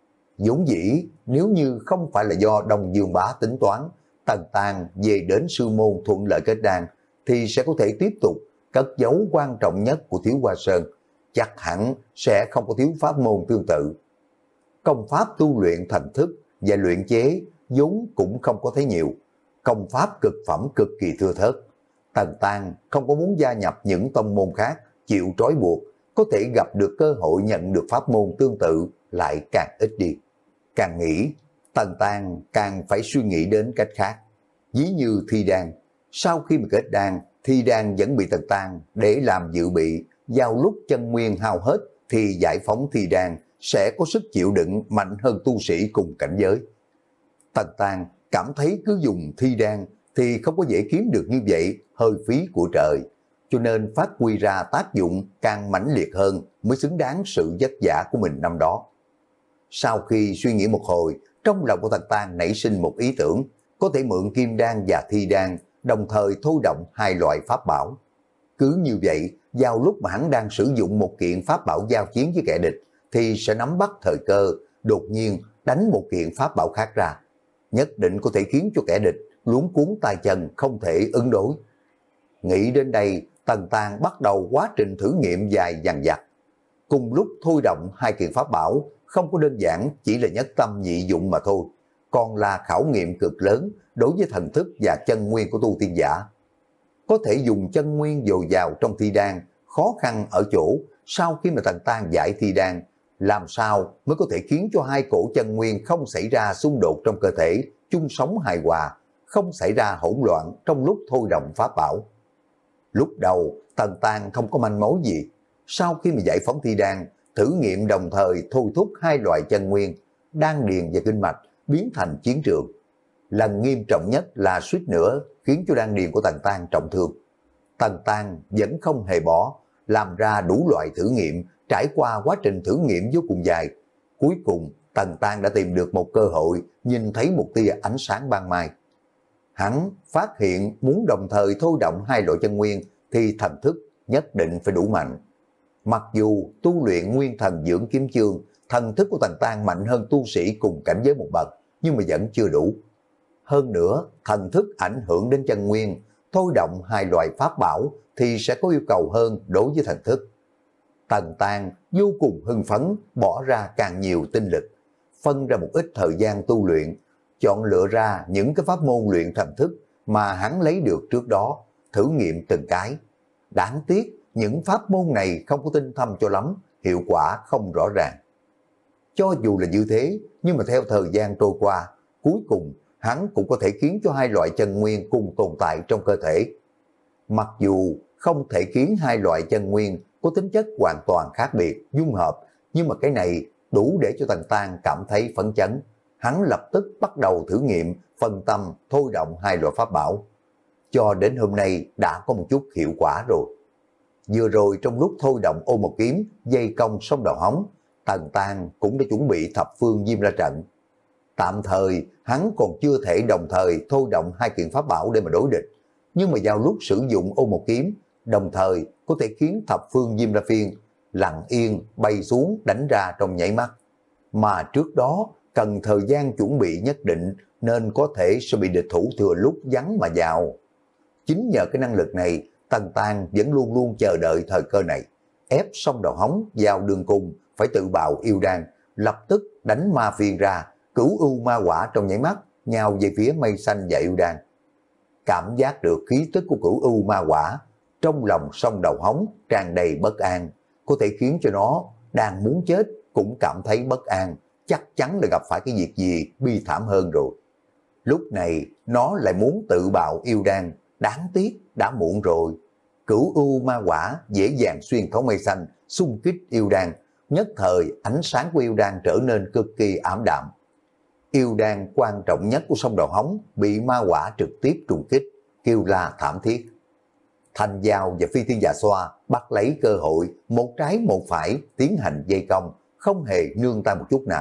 Vốn dĩ nếu như không phải là do Đông Dương Bá tính toán, Tần Tang về đến sư môn thuận lợi kết đan, thì sẽ có thể tiếp tục cất giấu quan trọng nhất của Thiếu Hoa Sơn, chắc hẳn sẽ không có thiếu pháp môn tương tự. Công pháp tu luyện thần thức và luyện chế vốn cũng không có thấy nhiều, công pháp cực phẩm cực kỳ thưa thớt. Tần Tang không có muốn gia nhập những tông môn khác, chịu trói buộc, có thể gặp được cơ hội nhận được pháp môn tương tự lại càng ít đi. Càng nghĩ, Tần Tang càng phải suy nghĩ đến cách khác. Ví như thi đan, sau khi mà kết đan, thi đan vẫn bị Tần Tang để làm dự bị, vào lúc chân nguyên hao hết thì giải phóng thi đan sẽ có sức chịu đựng mạnh hơn tu sĩ cùng cảnh giới. Tần Tang cảm thấy cứ dùng thi đan thì không có dễ kiếm được như vậy, hơi phí của trời, cho nên phát huy ra tác dụng càng mãnh liệt hơn mới xứng đáng sự vất vả của mình năm đó. Sau khi suy nghĩ một hồi, trong lòng của Tần Tang nảy sinh một ý tưởng, có thể mượn kim đan và thi đan, đồng thời thôi động hai loại pháp bảo. Cứ như vậy, vào lúc mà hắn đang sử dụng một kiện pháp bảo giao chiến với kẻ địch, thì sẽ nắm bắt thời cơ, đột nhiên đánh một kiện pháp bảo khác ra. Nhất định có thể khiến cho kẻ địch luống cuốn tay chân, không thể ứng đối. Nghĩ đến đây, Tần Tàng bắt đầu quá trình thử nghiệm dài dằng dặc. Cùng lúc thôi động hai kiện pháp bảo, không có đơn giản chỉ là nhất tâm nhị dụng mà thôi, còn là khảo nghiệm cực lớn đối với thần thức và chân nguyên của tu tiên giả. Có thể dùng chân nguyên dồi dào trong thi đan, khó khăn ở chỗ sau khi mà Tần Tàng giải thi đan, làm sao mới có thể khiến cho hai cổ chân nguyên không xảy ra xung đột trong cơ thể, chung sống hài hòa, không xảy ra hỗn loạn trong lúc thôi động pháp bảo. Lúc đầu Tần Tàng không có manh mối gì, sau khi mà giải phóng thi đan, thử nghiệm đồng thời thôi thúc hai loại chân nguyên, đan điền và kinh mạch biến thành chiến trường. Lần nghiêm trọng nhất là suýt nữa khiến cho đan điền của Tần Tàng trọng thương. Tần Tàng vẫn không hề bỏ, làm ra đủ loại thử nghiệm, trải qua quá trình thử nghiệm vô cùng dài. Cuối cùng Tần Tàng đã tìm được một cơ hội, nhìn thấy một tia ánh sáng ban mai. Hắn phát hiện muốn đồng thời thôi động hai loại chân nguyên thì thần thức nhất định phải đủ mạnh. Mặc dù tu luyện nguyên thần dưỡng kiếm chương, thần thức của Tần Tàng mạnh hơn tu sĩ cùng cảnh giới một bậc, nhưng mà vẫn chưa đủ. Hơn nữa, thần thức ảnh hưởng đến chân nguyên, thôi động hai loại pháp bảo thì sẽ có yêu cầu hơn đối với thần thức. Tần Tàng vô cùng hưng phấn, bỏ ra càng nhiều tinh lực, phân ra một ít thời gian tu luyện, chọn lựa ra những cái pháp môn luyện thần thức mà hắn lấy được trước đó, thử nghiệm từng cái. Đáng tiếc, những pháp môn này không có tinh thâm cho lắm, hiệu quả không rõ ràng. Cho dù là như thế, nhưng mà theo thời gian trôi qua, cuối cùng hắn cũng có thể khiến cho hai loại chân nguyên cùng tồn tại trong cơ thể. Mặc dù không thể khiến hai loại chân nguyên có tính chất hoàn toàn khác biệt, dung hợp, nhưng mà cái này đủ để cho Tần Tàng cảm thấy phấn chấn. Hắn lập tức bắt đầu thử nghiệm, phân tâm, thôi động hai loại pháp bảo. Cho đến hôm nay đã có một chút hiệu quả rồi. Vừa rồi trong lúc thôi động ô một kiếm, dây công sông đầu hóng, Tần Tàng cũng đã chuẩn bị thập phương diêm ra trận. Tạm thời hắn còn chưa thể đồng thời thôi động hai kiện pháp bảo để mà đối địch, nhưng mà vào lúc sử dụng ô một kiếm, đồng thời có thể khiến thập phương diêm ra phiên lặng yên bay xuống đánh ra trong nháy mắt. Mà trước đó cần thời gian chuẩn bị nhất định nên có thể sẽ bị địch thủ thừa lúc vắng mà vào. Chính nhờ cái năng lực này, Tần Tàng vẫn luôn luôn chờ đợi thời cơ này, ép xong đầu hóng vào đường cùng, phải tự bào yêu đan, lập tức đánh ma phiên ra, cửu ưu ma quả trong nháy mắt, nhào về phía mây xanh và yêu đan. Cảm giác được khí tức của cửu ưu ma quả, trong lòng song đầu hóng tràn đầy bất an, có thể khiến cho nó đang muốn chết cũng cảm thấy bất an, chắc chắn là gặp phải cái việc gì bi thảm hơn rồi. Lúc này nó lại muốn tự bào yêu đan, đáng tiếc đã muộn rồi. Cửu ưu ma quả dễ dàng xuyên thấu mây xanh, xung kích yêu đan, nhất thời ánh sáng của yêu đan trở nên cực kỳ ảm đạm. Yêu đan quan trọng nhất của sông đầu hóng bị ma quả trực tiếp trùng kích, kêu la thảm thiết. Thành Giao và Phi Thiên Dạ Xoa bắt lấy cơ hội, một trái một phải tiến hành dây công, không hề nương tay một chút nào.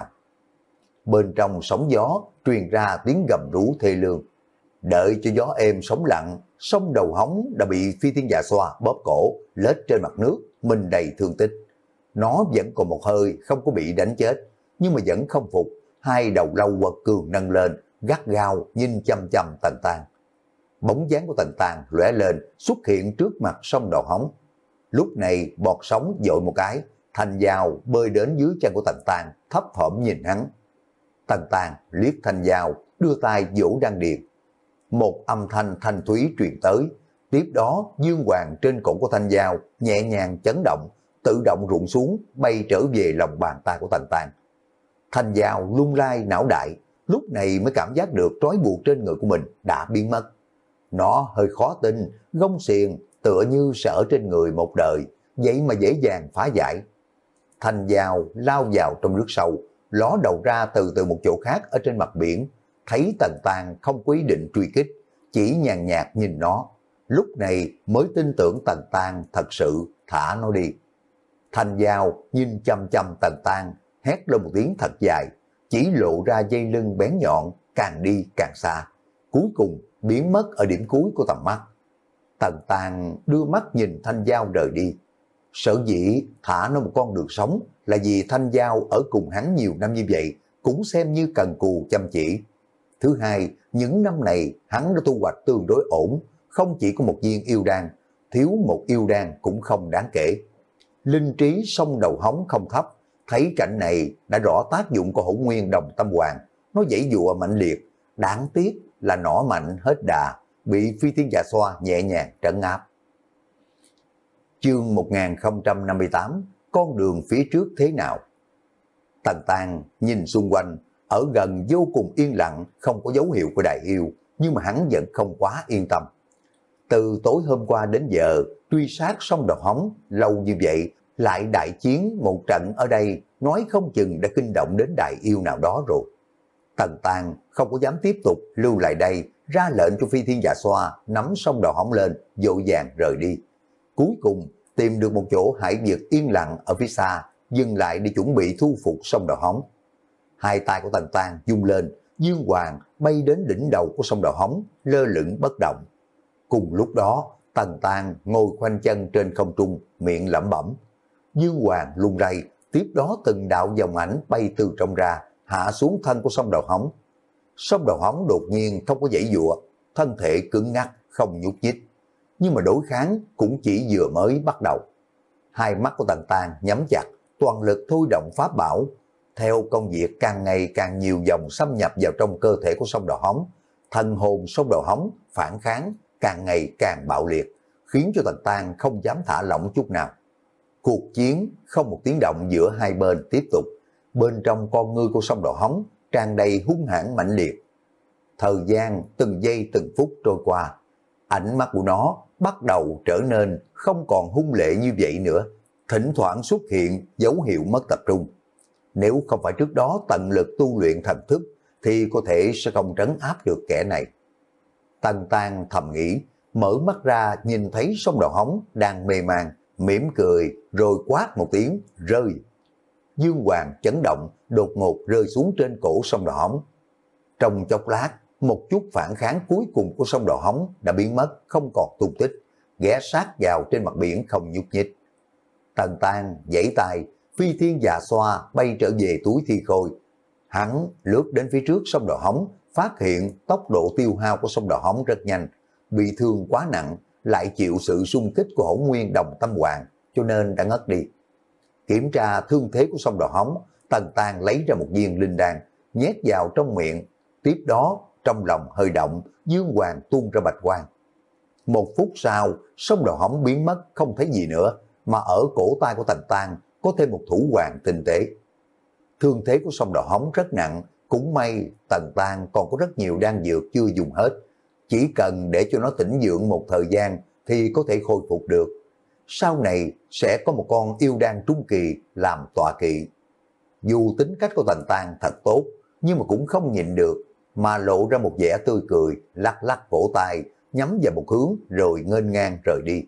Bên trong sóng gió truyền ra tiếng gầm rú thê lương. Đợi cho gió êm sóng lặng, sông đầu hóng đã bị Phi Thiên Dạ Xoa bóp cổ, lết trên mặt nước, mình đầy thương tích. Nó vẫn còn một hơi, không có bị đánh chết, nhưng mà vẫn không phục, hai đầu lâu quật cường nâng lên, gắt gao nhìn chăm chăm Tần Tàng. Bóng dáng của Tần Tàng lóe lên, xuất hiện trước mặt sông đầu hóng. Lúc này bọt sóng dội một cái, Thành Giao bơi đến dưới chân của Tần Tàng, thấp thỏm nhìn hắn. Tần Tàng liếc Thành Giao, đưa tay vỗ đan điền. Một âm thanh thanh thúy truyền tới, tiếp đó dương hoàng trên cổ của Thành Giao nhẹ nhàng chấn động, tự động rụng xuống, bay trở về lòng bàn tay của Tần Tàng. Thành Giao lung lay não đại, lúc này mới cảm giác được trói buộc trên người của mình đã biến mất. Nó hơi khó tin, gông xiềng tựa như sẽ ở trên người một đời, vậy mà dễ dàng phá giải. Thành Giao lao vào trong nước sâu, ló đầu ra từ từ một chỗ khác ở trên mặt biển, thấy Tần Tàng không có ý định truy kích, chỉ nhàn nhạt nhìn nó, lúc này mới tin tưởng Tần Tàng thật sự thả nó đi. Thành Giao nhìn chăm chăm Tần Tàng, hét lên một tiếng thật dài, chỉ lộ ra dây lưng bén nhọn, càng đi càng xa. cuối cùng biến mất ở điểm cuối của tầm mắt. Tần Tàng đưa mắt nhìn Thanh Giao rời đi. Sở dĩ thả nó một con đường sống là vì Thanh Giao ở cùng hắn nhiều năm như vậy, cũng xem như cần cù chăm chỉ. Thứ hai, những năm này hắn đã thu hoạch tương đối ổn, không chỉ có một viên yêu đan, thiếu một yêu đan cũng không đáng kể. Linh trí sông đầu hóng không thấp, thấy cảnh này đã rõ tác dụng của Hổ Nguyên Đồng Tâm Hoàng, nó giãy giụa mạnh liệt, đáng tiếc là nỏ mạnh hết đà, bị Phi Thiên Dạ Xoa nhẹ nhàng trấn áp. Chương một nghìn không trăm năm mươi tám, con đường phía trước thế nào? Tần Tàng nhìn xung quanh, ở gần vô cùng yên lặng, không có dấu hiệu của đại yêu, nhưng mà hắn vẫn không quá yên tâm. Từ tối hôm qua đến giờ, truy sát sông Đầu Hóng lâu như vậy, lại đại chiến một trận ở đây, nói không chừng đã kinh động đến đại yêu nào đó rồi. Tần Tàng không có dám tiếp tục lưu lại đây, ra lệnh cho Phi Thiên Dạ Xoa nắm sông Đầu Hóng lên, dội vàng rời đi. Cuối cùng tìm được một chỗ hải vực yên lặng ở phía xa, dừng lại để chuẩn bị thu phục sông Đầu Hóng. Hai tay của Tần Tàng vung lên, Dương Hoàng bay đến đỉnh đầu của sông Đầu Hóng, lơ lửng bất động. Cùng lúc đó, Tần Tàng ngồi khoanh chân trên không trung, miệng lẩm bẩm. Dương Hoàng lung lay, tiếp đó từng đạo dòng ảnh bay từ trong ra, hạ xuống thân của sông Đầu Hóng. Sông Đầu Hóng đột nhiên không có giãy giụa, thân thể cứng ngắc, không nhúc nhích. Nhưng mà đối kháng cũng chỉ vừa mới bắt đầu. Hai mắt của Tần Tàng nhắm chặt, toàn lực thôi động pháp bảo. Theo công việc càng ngày càng nhiều dòng xâm nhập vào trong cơ thể của sông Đầu Hóng, thần hồn sông Đầu Hóng phản kháng càng ngày càng bạo liệt, khiến cho Tần Tàng không dám thả lỏng chút nào. Cuộc chiến không một tiếng động giữa hai bên tiếp tục. Bên trong con ngươi của sông Đầu Hóng tràn đầy hung hãn mãnh liệt. Thời gian từng giây từng phút trôi qua, ánh mắt của nó bắt đầu trở nên không còn hung lệ như vậy nữa, thỉnh thoảng xuất hiện dấu hiệu mất tập trung. Nếu không phải trước đó tận lực tu luyện thần thức, thì có thể sẽ không trấn áp được kẻ này. Tần Tàng thầm nghĩ, mở mắt ra nhìn thấy sông Đầu Hóng đang mê man, mỉm cười rồi quát một tiếng, rơi. Dương Hoàng chấn động, đột ngột rơi xuống trên cổ sông Đầu Hóng. Trong chốc lát, một chút phản kháng cuối cùng của sông Đầu Hóng đã biến mất, không còn tung tích, ghé sát vào trên mặt biển không nhúc nhích. Tần Tàng giãy tay, Phi Thiên Dạ Xoa bay trở về túi thi khôi. Hắn lướt đến phía trước sông Đầu Hóng, phát hiện tốc độ tiêu hao của sông Đầu Hóng rất nhanh, bị thương quá nặng, lại chịu sự xung kích của Hổ Nguyên Đồng Tâm Hoàng, cho nên đã ngất đi. Kiểm tra thương thế của sông Đầu Hóng, Tần Tàng lấy ra một viên linh đan, nhét vào trong miệng, tiếp đó trong lòng hơi động, Dương Hoàng tuôn ra bạch quang. Một phút sau, sông Đầu Hóng biến mất không thấy gì nữa, mà ở cổ tay của Tần Tàng có thêm một thủ hoàng tinh tế. Thương thế của sông Đầu Hóng rất nặng, cũng may Tần Tàng còn có rất nhiều đan dược chưa dùng hết, chỉ cần để cho nó tĩnh dưỡng một thời gian thì có thể khôi phục được. Sau này sẽ có một con yêu đan trung kỳ làm tọa kỵ. Dù tính cách của Tần Tàng thật tốt, nhưng mà cũng không nhịn được, mà lộ ra một vẻ tươi cười, lắc lắc cổ tay, nhắm vào một hướng rồi nghênh ngang rời đi.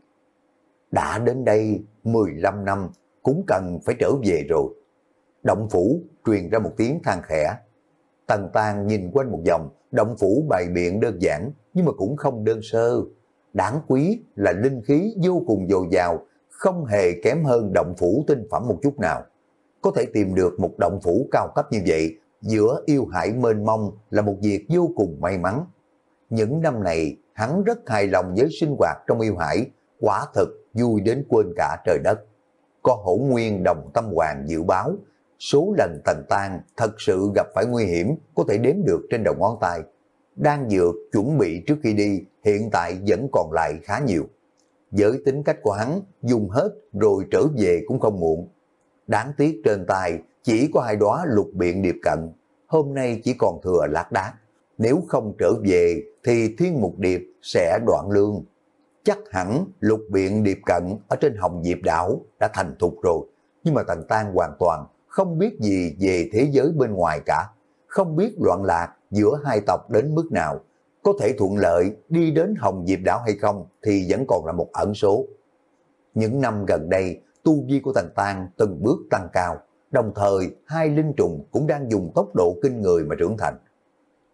Đã đến đây mười lăm năm, cũng cần phải trở về rồi. Động phủ truyền ra một tiếng than khẽ. Tần Tàng nhìn quanh một vòng, động phủ bày biện đơn giản, nhưng mà cũng không đơn sơ. Đáng quý là linh khí vô cùng dồi dào, không hề kém hơn động phủ tinh phẩm một chút nào. Có thể tìm được một động phủ cao cấp như vậy, giữa yêu hải mênh mông là một việc vô cùng may mắn. Những năm này, hắn rất hài lòng với sinh hoạt trong yêu hải, quả thực vui đến quên cả trời đất. Có Hổ Nguyên Đồng Tâm Hoàng dự báo, số lần Tần Tàng thật sự gặp phải nguy hiểm có thể đếm được trên đầu ngón tay. Đan dược chuẩn bị trước khi đi hiện tại vẫn còn lại khá nhiều. Với tính cách của hắn, dùng hết rồi trở về cũng không muộn. Đáng tiếc trên tay chỉ có hai đóa lục biện điệp cận, hôm nay chỉ còn thừa lác đác. Nếu không trở về thì Thiên Mục Điệp sẽ đoạn lương. Chắc hẳn lục biện điệp cận ở trên Hồng Diệp đảo đã thành thục rồi. Nhưng mà Tần Tàng hoàn toàn không biết gì về thế giới bên ngoài cả. Không biết loạn lạc giữa hai tộc đến mức nào. Có thể thuận lợi đi đến Hồng Diệp đảo hay không thì vẫn còn là một ẩn số. Những năm gần đây, tu vi của Tần Tàng từng bước tăng cao. Đồng thời, hai linh trùng cũng đang dùng tốc độ kinh người mà trưởng thành.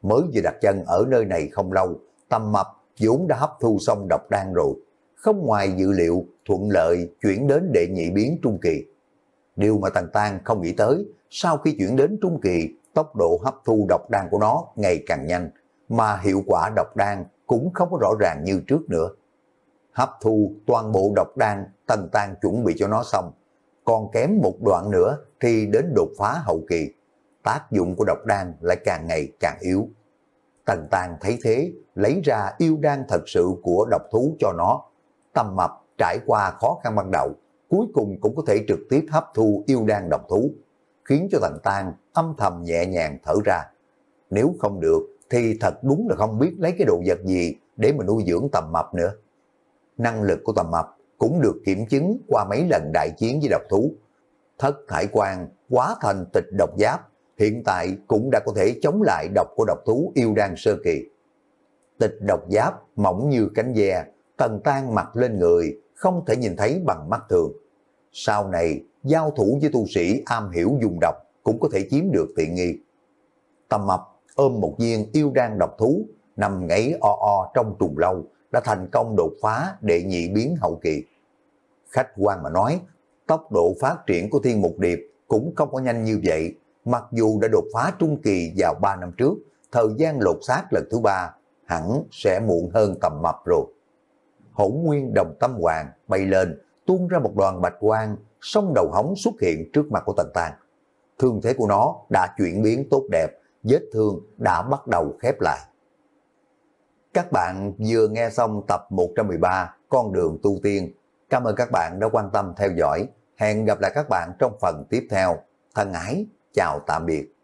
mới vừa đặt chân ở nơi này không lâu, Tầm Mập vốn đã hấp thu xong độc đan rồi, không ngoài dự liệu thuận lợi chuyển đến đệ nhị biến trung kỳ. Điều mà Tần Tan không nghĩ tới, sau khi chuyển đến trung kỳ, tốc độ hấp thu độc đan của nó ngày càng nhanh, mà hiệu quả độc đan cũng không có rõ ràng như trước nữa. Hấp thu toàn bộ độc đan Tần Tan chuẩn bị cho nó xong, còn kém một đoạn nữa thì đến đột phá hậu kỳ, tác dụng của độc đan lại càng ngày càng yếu. Tần Tan thấy thế, lấy ra yêu đan thật sự của độc thú cho nó. Tầm Mập trải qua khó khăn ban đầu, cuối cùng cũng có thể trực tiếp hấp thu yêu đan độc thú, khiến cho Tần Tan âm thầm nhẹ nhàng thở ra. Nếu không được thì thật đúng là không biết lấy cái đồ vật gì để mà nuôi dưỡng Tầm Mập nữa. Năng lực của Tầm Mập cũng được kiểm chứng qua mấy lần đại chiến với độc thú. Thất thải quan hóa thành tịch độc giáp, hiện tại cũng đã có thể chống lại độc của độc thú yêu đan sơ kỳ. Tịch độc giáp mỏng như cánh ve, Tần Tan mặc lên người không thể nhìn thấy bằng mắt thường. Sau này giao thủ với tu sĩ am hiểu dùng độc cũng có thể chiếm được tiện nghi. Tầm Mập ôm một viên yêu đan độc thú, nằm ngáy o o trong trùng lâu, đã thành công đột phá đệ nhị biến hậu kỳ. Khách quan mà nói, tốc độ phát triển của Thiên Mục Điệp cũng không có nhanh như vậy, mặc dù đã đột phá trung kỳ vào ba năm trước, thời gian lột xác lần thứ ba hẳn sẽ muộn hơn Tầm Mập rồi. Hỗn Nguyên Đồng Tâm Hoàng bay lên, tuôn ra một đoàn bạch quang, song đầu hóng xuất hiện trước mặt của Tần Tan. Thương thế của nó đã chuyển biến tốt đẹp, vết thương đã bắt đầu khép lại. Các bạn vừa nghe xong tập một trăm mười ba Con đường tu tiên. Cảm ơn các bạn đã quan tâm theo dõi. Hẹn gặp lại các bạn trong phần tiếp theo. Thân ái, chào tạm biệt.